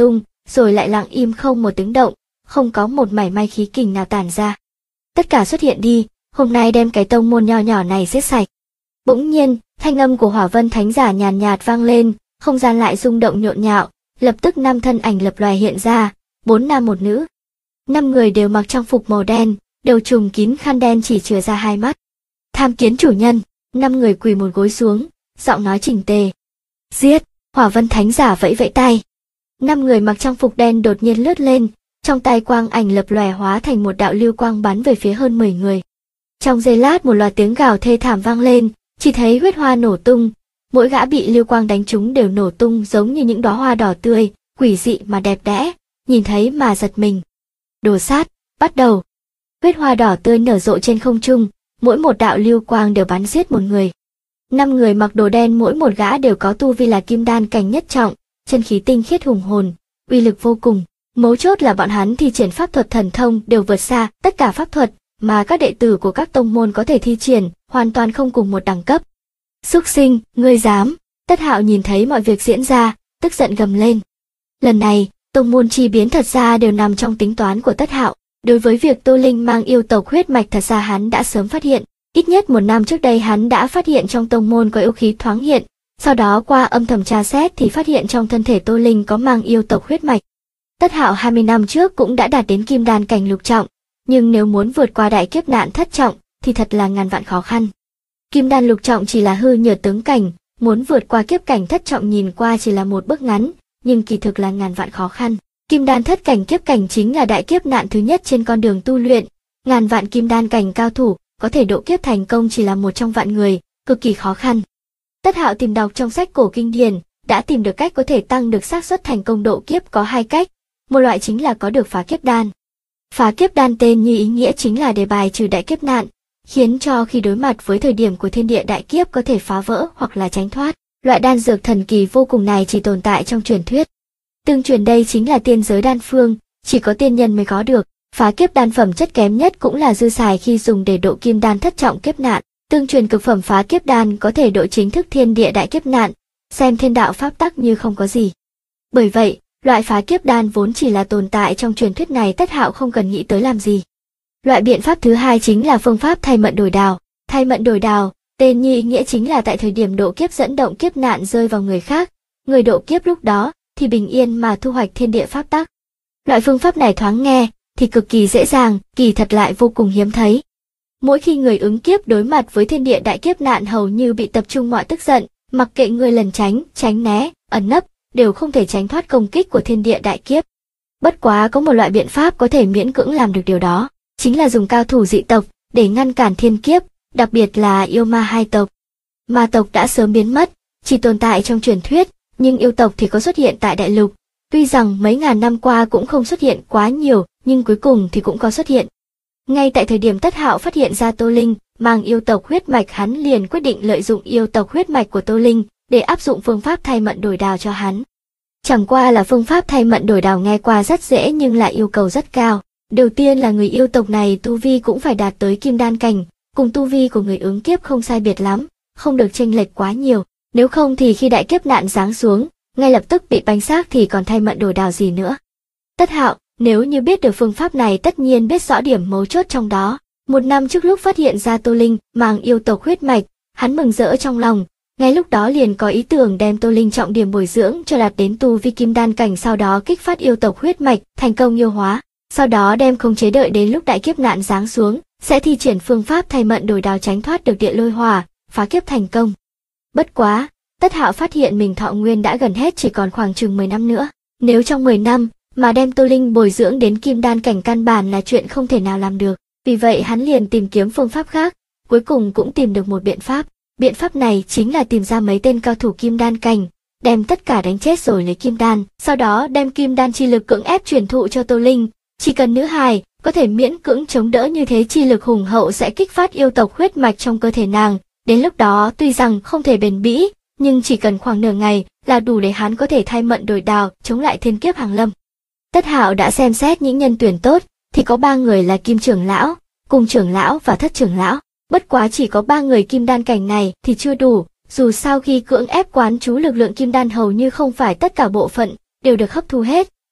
rồi lại lặng im không một tiếng động, không có một mảy may khí kình nào tản ra. Tất cả xuất hiện đi, hôm nay đem cái tông môn nho nhỏ này giết sạch. Bỗng nhiên, thanh âm của Hỏa Vân Thánh Giả nhàn nhạt vang lên, không gian lại rung động nhộn nhạo, lập tức 5 thân ảnh lập loè hiện ra, 4 nam một nữ. 5 người đều mặc trang phục màu đen, đều trùm kín khăn đen chỉ chừa ra 2 mắt. Tham kiến chủ nhân, 5 người quỳ một gối xuống, giọng nói chỉnh tề. Giết, Hỏa Vân Thánh Giả vẫy vẫy tay. 5 người mặc trang phục đen đột nhiên lướt lên, trong tay quang ảnh lập lòe hóa thành một đạo lưu quang bắn về phía hơn 10 người. Trong giây lát một loạt tiếng gào thê thảm vang lên, chỉ thấy huyết hoa nổ tung, mỗi gã bị lưu quang đánh trúng đều nổ tung giống như những đóa hoa đỏ tươi, quỷ dị mà đẹp đẽ, nhìn thấy mà giật mình. Đồ sát, bắt đầu. Huyết hoa đỏ tươi nở rộ trên không trung, mỗi một đạo lưu quang đều bắn giết một người. 5 người mặc đồ đen mỗi một gã đều có tu vi là kim đan cảnh nhất trọng, chân khí tinh khiết hùng hồn, uy lực vô cùng. Mấu chốt là bọn hắn thi triển pháp thuật thần thông đều vượt xa tất cả pháp thuật mà các đệ tử của các tông môn có thể thi triển, hoàn toàn không cùng một đẳng cấp. Súc sinh, ngươi dám! Tất Hạo nhìn thấy mọi việc diễn ra, tức giận gầm lên. Lần này, tông môn chi biến thật ra đều nằm trong tính toán của Tất Hạo. Đối với việc Tô Linh mang yêu tộc huyết mạch thật ra hắn đã sớm phát hiện. Ít nhất 1 năm trước đây hắn đã phát hiện trong tông môn có yêu khí thoáng hiện, sau đó qua âm thầm tra xét thì phát hiện trong thân thể Tô Linh có mang yêu tộc huyết mạch. Tất Hạo 20 năm trước cũng đã đạt đến kim đan cảnh lục trọng, nhưng nếu muốn vượt qua đại kiếp nạn thất trọng thì thật là ngàn vạn khó khăn. Kim đan lục trọng chỉ là hư nhược tướng cảnh, muốn vượt qua kiếp cảnh thất trọng nhìn qua chỉ là một bước ngắn, nhưng kỳ thực là ngàn vạn khó khăn. Kim đan thất cảnh kiếp cảnh chính là đại kiếp nạn thứ nhất trên con đường tu luyện, ngàn vạn kim đan cảnh cao thủ có thể độ kiếp thành công chỉ là một trong vạn người, cực kỳ khó khăn. Tất Hạo tìm đọc trong sách cổ kinh điển, đã tìm được cách có thể tăng được xác suất thành công độ kiếp có 2 cách, một loại chính là có được phá kiếp đan. Phá kiếp đan tên như ý nghĩa chính là để bài trừ đại kiếp nạn, khiến cho khi đối mặt với thời điểm của thiên địa đại kiếp có thể phá vỡ hoặc là tránh thoát. Loại đan dược thần kỳ vô cùng này chỉ tồn tại trong truyền thuyết. Tương truyền đây chính là tiên giới đan phương, chỉ có tiên nhân mới có được. Phá kiếp đan phẩm chất kém nhất cũng là dư xài khi dùng để độ kim đan thất trọng kiếp nạn. Tương truyền cực phẩm phá kiếp đan có thể độ chính thức thiên địa đại kiếp nạn, xem thiên đạo pháp tắc như không có gì. Bởi vậy, loại phá kiếp đan vốn chỉ là tồn tại trong truyền thuyết này Tất Hạo không cần nghĩ tới làm gì. Loại biện pháp thứ hai chính là phương pháp thay mận đổi đào. Thay mận đổi đào, tên như ý nghĩa chính là tại thời điểm độ kiếp dẫn động kiếp nạn rơi vào người khác, người độ kiếp lúc đó thì bình yên mà thu hoạch thiên địa pháp tắc. Loại phương pháp này thoáng nghe thì cực kỳ dễ dàng, kỳ thật lại vô cùng hiếm thấy. Mỗi khi người ứng kiếp đối mặt với thiên địa đại kiếp nạn hầu như bị tập trung mọi tức giận, mặc kệ người lần tránh né, ẩn nấp, đều không thể tránh thoát công kích của thiên địa đại kiếp. Bất quá có một loại biện pháp có thể miễn cưỡng làm được điều đó, chính là dùng cao thủ dị tộc để ngăn cản thiên kiếp, đặc biệt là yêu ma hai tộc. Ma tộc đã sớm biến mất, chỉ tồn tại trong truyền thuyết, nhưng yêu tộc thì có xuất hiện tại đại lục. Tuy rằng mấy ngàn năm qua cũng không xuất hiện quá nhiều, nhưng cuối cùng thì cũng có xuất hiện. Ngay tại thời điểm Tất Hạo phát hiện ra Tô Linh mang yêu tộc huyết mạch, hắn liền quyết định lợi dụng yêu tộc huyết mạch của Tô Linh để áp dụng phương pháp thay mận đổi đào cho hắn. Chẳng qua là phương pháp thay mận đổi đào nghe qua rất dễ nhưng lại yêu cầu rất cao. Đầu tiên là người yêu tộc này tu vi cũng phải đạt tới kim đan cảnh, cùng tu vi của người ứng kiếp không sai biệt lắm, không được chênh lệch quá nhiều. Nếu không thì khi đại kiếp nạn giáng xuống, ngay lập tức bị bánh xác thì còn thay mận đổi đào gì nữa. Tất Hạo, nếu như biết được phương pháp này tất nhiên biết rõ điểm mấu chốt trong đó. 1 năm trước lúc phát hiện ra Tô Linh mang yêu tộc huyết mạch, hắn mừng rỡ trong lòng, ngay lúc đó liền có ý tưởng đem Tô Linh trọng điểm bồi dưỡng cho đạt đến tu vi kim đan cảnh, sau đó kích phát yêu tộc huyết mạch, thành công yêu hóa, sau đó đem khống chế đợi đến lúc đại kiếp nạn giáng xuống, sẽ thi triển phương pháp thay mận đổi đào tránh thoát được địa lôi hỏa, phá kiếp thành công. Bất quá, Tất Hạo phát hiện mình thọ nguyên đã gần hết, chỉ còn khoảng chừng 10 năm nữa. Nếu trong 10 năm mà đem Tô Linh bồi dưỡng đến kim đan cảnh căn bản là chuyện không thể nào làm được. Vì vậy hắn liền tìm kiếm phương pháp khác, cuối cùng cũng tìm được một biện pháp. Biện pháp này chính là tìm ra mấy tên cao thủ kim đan cảnh, đem tất cả đánh chết rồi lấy kim đan, sau đó đem kim đan chi lực cưỡng ép truyền thụ cho Tô Linh. Chỉ cần nữ hài có thể miễn cưỡng chống đỡ như thế, chi lực hùng hậu sẽ kích phát yêu tộc huyết mạch trong cơ thể nàng. Đến lúc đó tuy rằng không thể bền bỉ, nhưng chỉ cần khoảng nửa ngày là đủ để hắn có thể thay mận đổi đào chống lại thiên kiếp hàng lâm. Tất Hạo đã xem xét những nhân tuyển tốt, thì có 3 người là Kim trưởng lão, Cung trưởng lão và Thất trưởng lão. Bất quá chỉ có 3 người kim đan cảnh này thì chưa đủ, dù sao khi cưỡng ép quán chú lực lượng kim đan hầu như không phải tất cả bộ phận đều được hấp thu hết,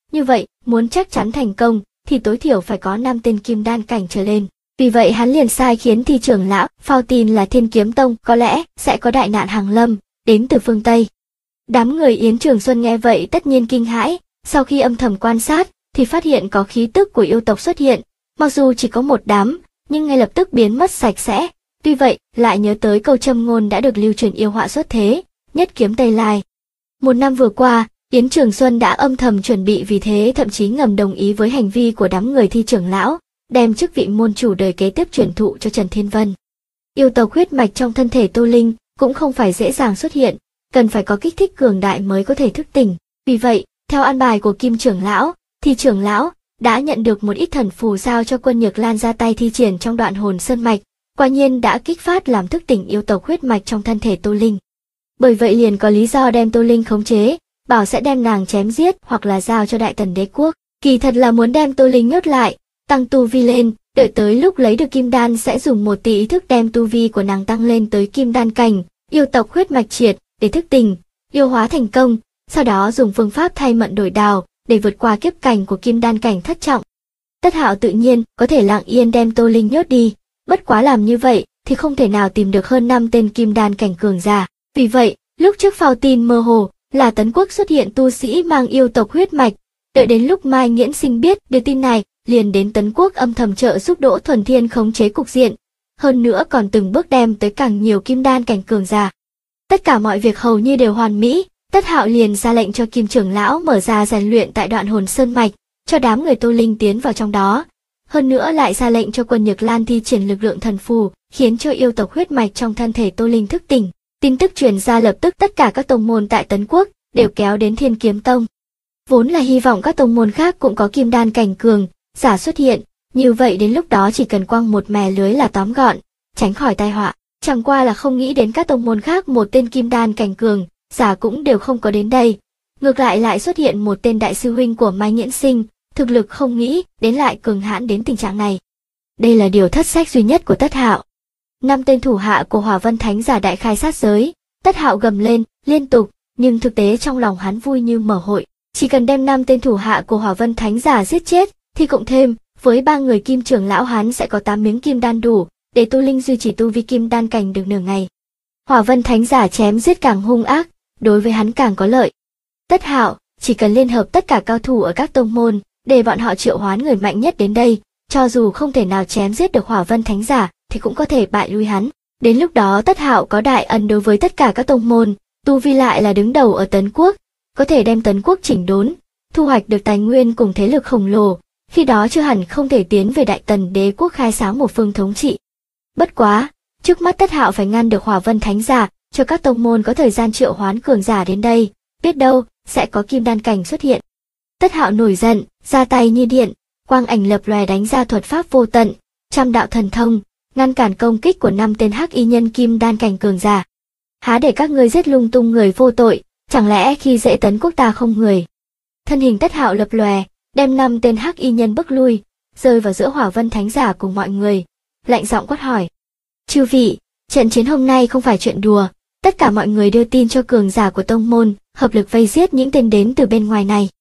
Như vậy, muốn chắc chắn thành công, thì tối thiểu phải có 5 tên kim đan cảnh trở lên. Vì vậy hắn liền sai khiến Thi trưởng lão phao tin là Thiên Kiếm Tông có lẽ sẽ có đại nạn hàng lâm, đến từ phương Tây. Đám người Yến Trường Xuân nghe vậy tất nhiên kinh hãi, sau khi âm thầm quan sát, thì phát hiện có khí tức của yêu tộc xuất hiện, mặc dù chỉ có một đám, nhưng ngay lập tức biến mất sạch sẽ. Tuy vậy, lại nhớ tới câu châm ngôn đã được lưu truyền yêu họa xuất thế, nhất kiếm Tây Lai. Một năm vừa qua, Yến Trường Xuân đã âm thầm chuẩn bị, vì thế thậm chí ngầm đồng ý với hành vi của đám người Thi trưởng lão, đem chức vị môn chủ đời kế tiếp chuyển thụ cho Trần Thiên Vân. Yêu tộc huyết mạch trong thân thể Tô Linh cũng không phải dễ dàng xuất hiện, cần phải có kích thích cường đại mới có thể thức tỉnh. Vì vậy, theo an bài của Kim trưởng lão, Thi trưởng lão đã nhận được một ít thần phù giao cho Quân Nhược Lan ra tay thi triển trong đoạn hồn sơn mạch, quả nhiên đã kích phát làm thức tỉnh yêu tộc huyết mạch trong thân thể Tô Linh. Bởi vậy liền có lý do đem Tô Linh khống chế, bảo sẽ đem nàng chém giết hoặc là giao cho Đại Tần Đế quốc. Kỳ thật là muốn đem Tô Linh nhốt lại, tăng tu vi lên, đợi tới lúc lấy được kim đan sẽ dùng 1 tỷ ý thức đem tu vi của nàng tăng lên tới kim đan cảnh, yêu tộc huyết mạch triệt để thức tỉnh, yêu hóa thành công, sau đó dùng phương pháp thay mận đổi đào để vượt qua kiếp cảnh của kim đan cảnh thất trọng. Tất Hạo tự nhiên có thể lặng yên đem Tô Linh nhốt đi, bất quá làm như vậy thì không thể nào tìm được hơn 5 tên kim đan cảnh cường giả. Vì vậy, lúc trước phao tin mơ hồ là Tấn Quốc xuất hiện tu sĩ mang yêu tộc huyết mạch, đợi đến lúc Mai Nghiễn Sinh biết được tin này, liền đến Tấn Quốc âm thầm trợ giúp Đỗ Thuần Thiên khống chế cục diện, hơn nữa còn từng bước đem tới càng nhiều kim đan cảnh cường giả. Tất cả mọi việc hầu như đều hoàn mỹ, Tất Hạo liền ra lệnh cho Kim trưởng lão mở ra rèn luyện tại đoạn hồn sơn mạch, cho đám người Tô Linh tiến vào trong đó. Hơn nữa lại ra lệnh cho Quân Nhược Lan thi triển lực lượng thần phù, khiến cho yêu tộc huyết mạch trong thân thể Tô Linh thức tỉnh. Tin tức truyền ra lập tức tất cả các tông môn tại Tấn Quốc đều kéo đến Thiên Kiếm Tông. Vốn là hy vọng các tông môn khác cũng có kim đan cảnh cường giả xuất hiện, như vậy đến lúc đó chỉ cần quăng một mẻ lưới là tóm gọn, tránh khỏi tai họa. Chẳng qua là không nghĩ đến các tông môn khác một tên kim đan cảnh cường giả cũng đều không có đến đây. Ngược lại xuất hiện một tên đại sư huynh của Mai Nghiễn Sinh, thực lực không nghĩ đến lại cường hãn đến tình trạng này. Đây là điều thất sách duy nhất của Tất Hạo. 5 tên thủ hạ của Hỏa Vân Thánh giả đại khai sát giới, Tất Hạo gầm lên liên tục, nhưng thực tế trong lòng hắn vui như mở hội, chỉ cần đem 5 tên thủ hạ của Hỏa Vân Thánh giả giết chết, thì cộng thêm với 3 người Kim trưởng lão hắn sẽ có 8 miếng kim đan đủ để Tô Linh duy trì tu vi kim đan cảnh được nửa ngày. Hỏa Vân Thánh giả chém giết càng hung ác, đối với hắn càng có lợi. Tất Hạo chỉ cần liên hợp tất cả cao thủ ở các tông môn, để bọn họ triệu hoán người mạnh nhất đến đây, cho dù không thể nào chém giết được Hỏa Vân Thánh giả, thì cũng có thể bại lui hắn. Đến lúc đó Tất Hạo có đại ân đối với tất cả các tông môn, tu vi lại là đứng đầu ở Tấn Quốc, có thể đem Tấn Quốc chỉnh đốn, thu hoạch được tài nguyên cùng thế lực khổng lồ, khi đó chưa hẳn không thể tiến về Đại Tần Đế quốc khai sáng một phương thống trị. Bất quá, trước mắt Tất Hạo phải ngăn được Hỏa Vân Thánh giả, cho các tông môn có thời gian triệu hoán cường giả đến đây, biết đâu sẽ có kim đan cảnh xuất hiện. Tất Hạo nổi giận, ra tay như điện, quang ảnh lập lòe đánh ra thuật pháp vô tận, trăm đạo thần thông, ngăn cản công kích của 5 tên hắc y nhân kim đan cảnh cường giả. Há để các ngươi giết lung tung người vô tội, chẳng lẽ khi dễ Tấn Quốc ta không người? Thân hình Tất Hạo lập lòe, đem 5 tên hắc y nhân bức lui, rơi vào giữa Hỏa Vân Thánh giả cùng mọi người, lạnh giọng quát hỏi: "Chư vị, trận chiến hôm nay không phải chuyện đùa, tất cả mọi người đưa tin cho cường giả của tông môn, hợp lực vây giết những tên đến từ bên ngoài này."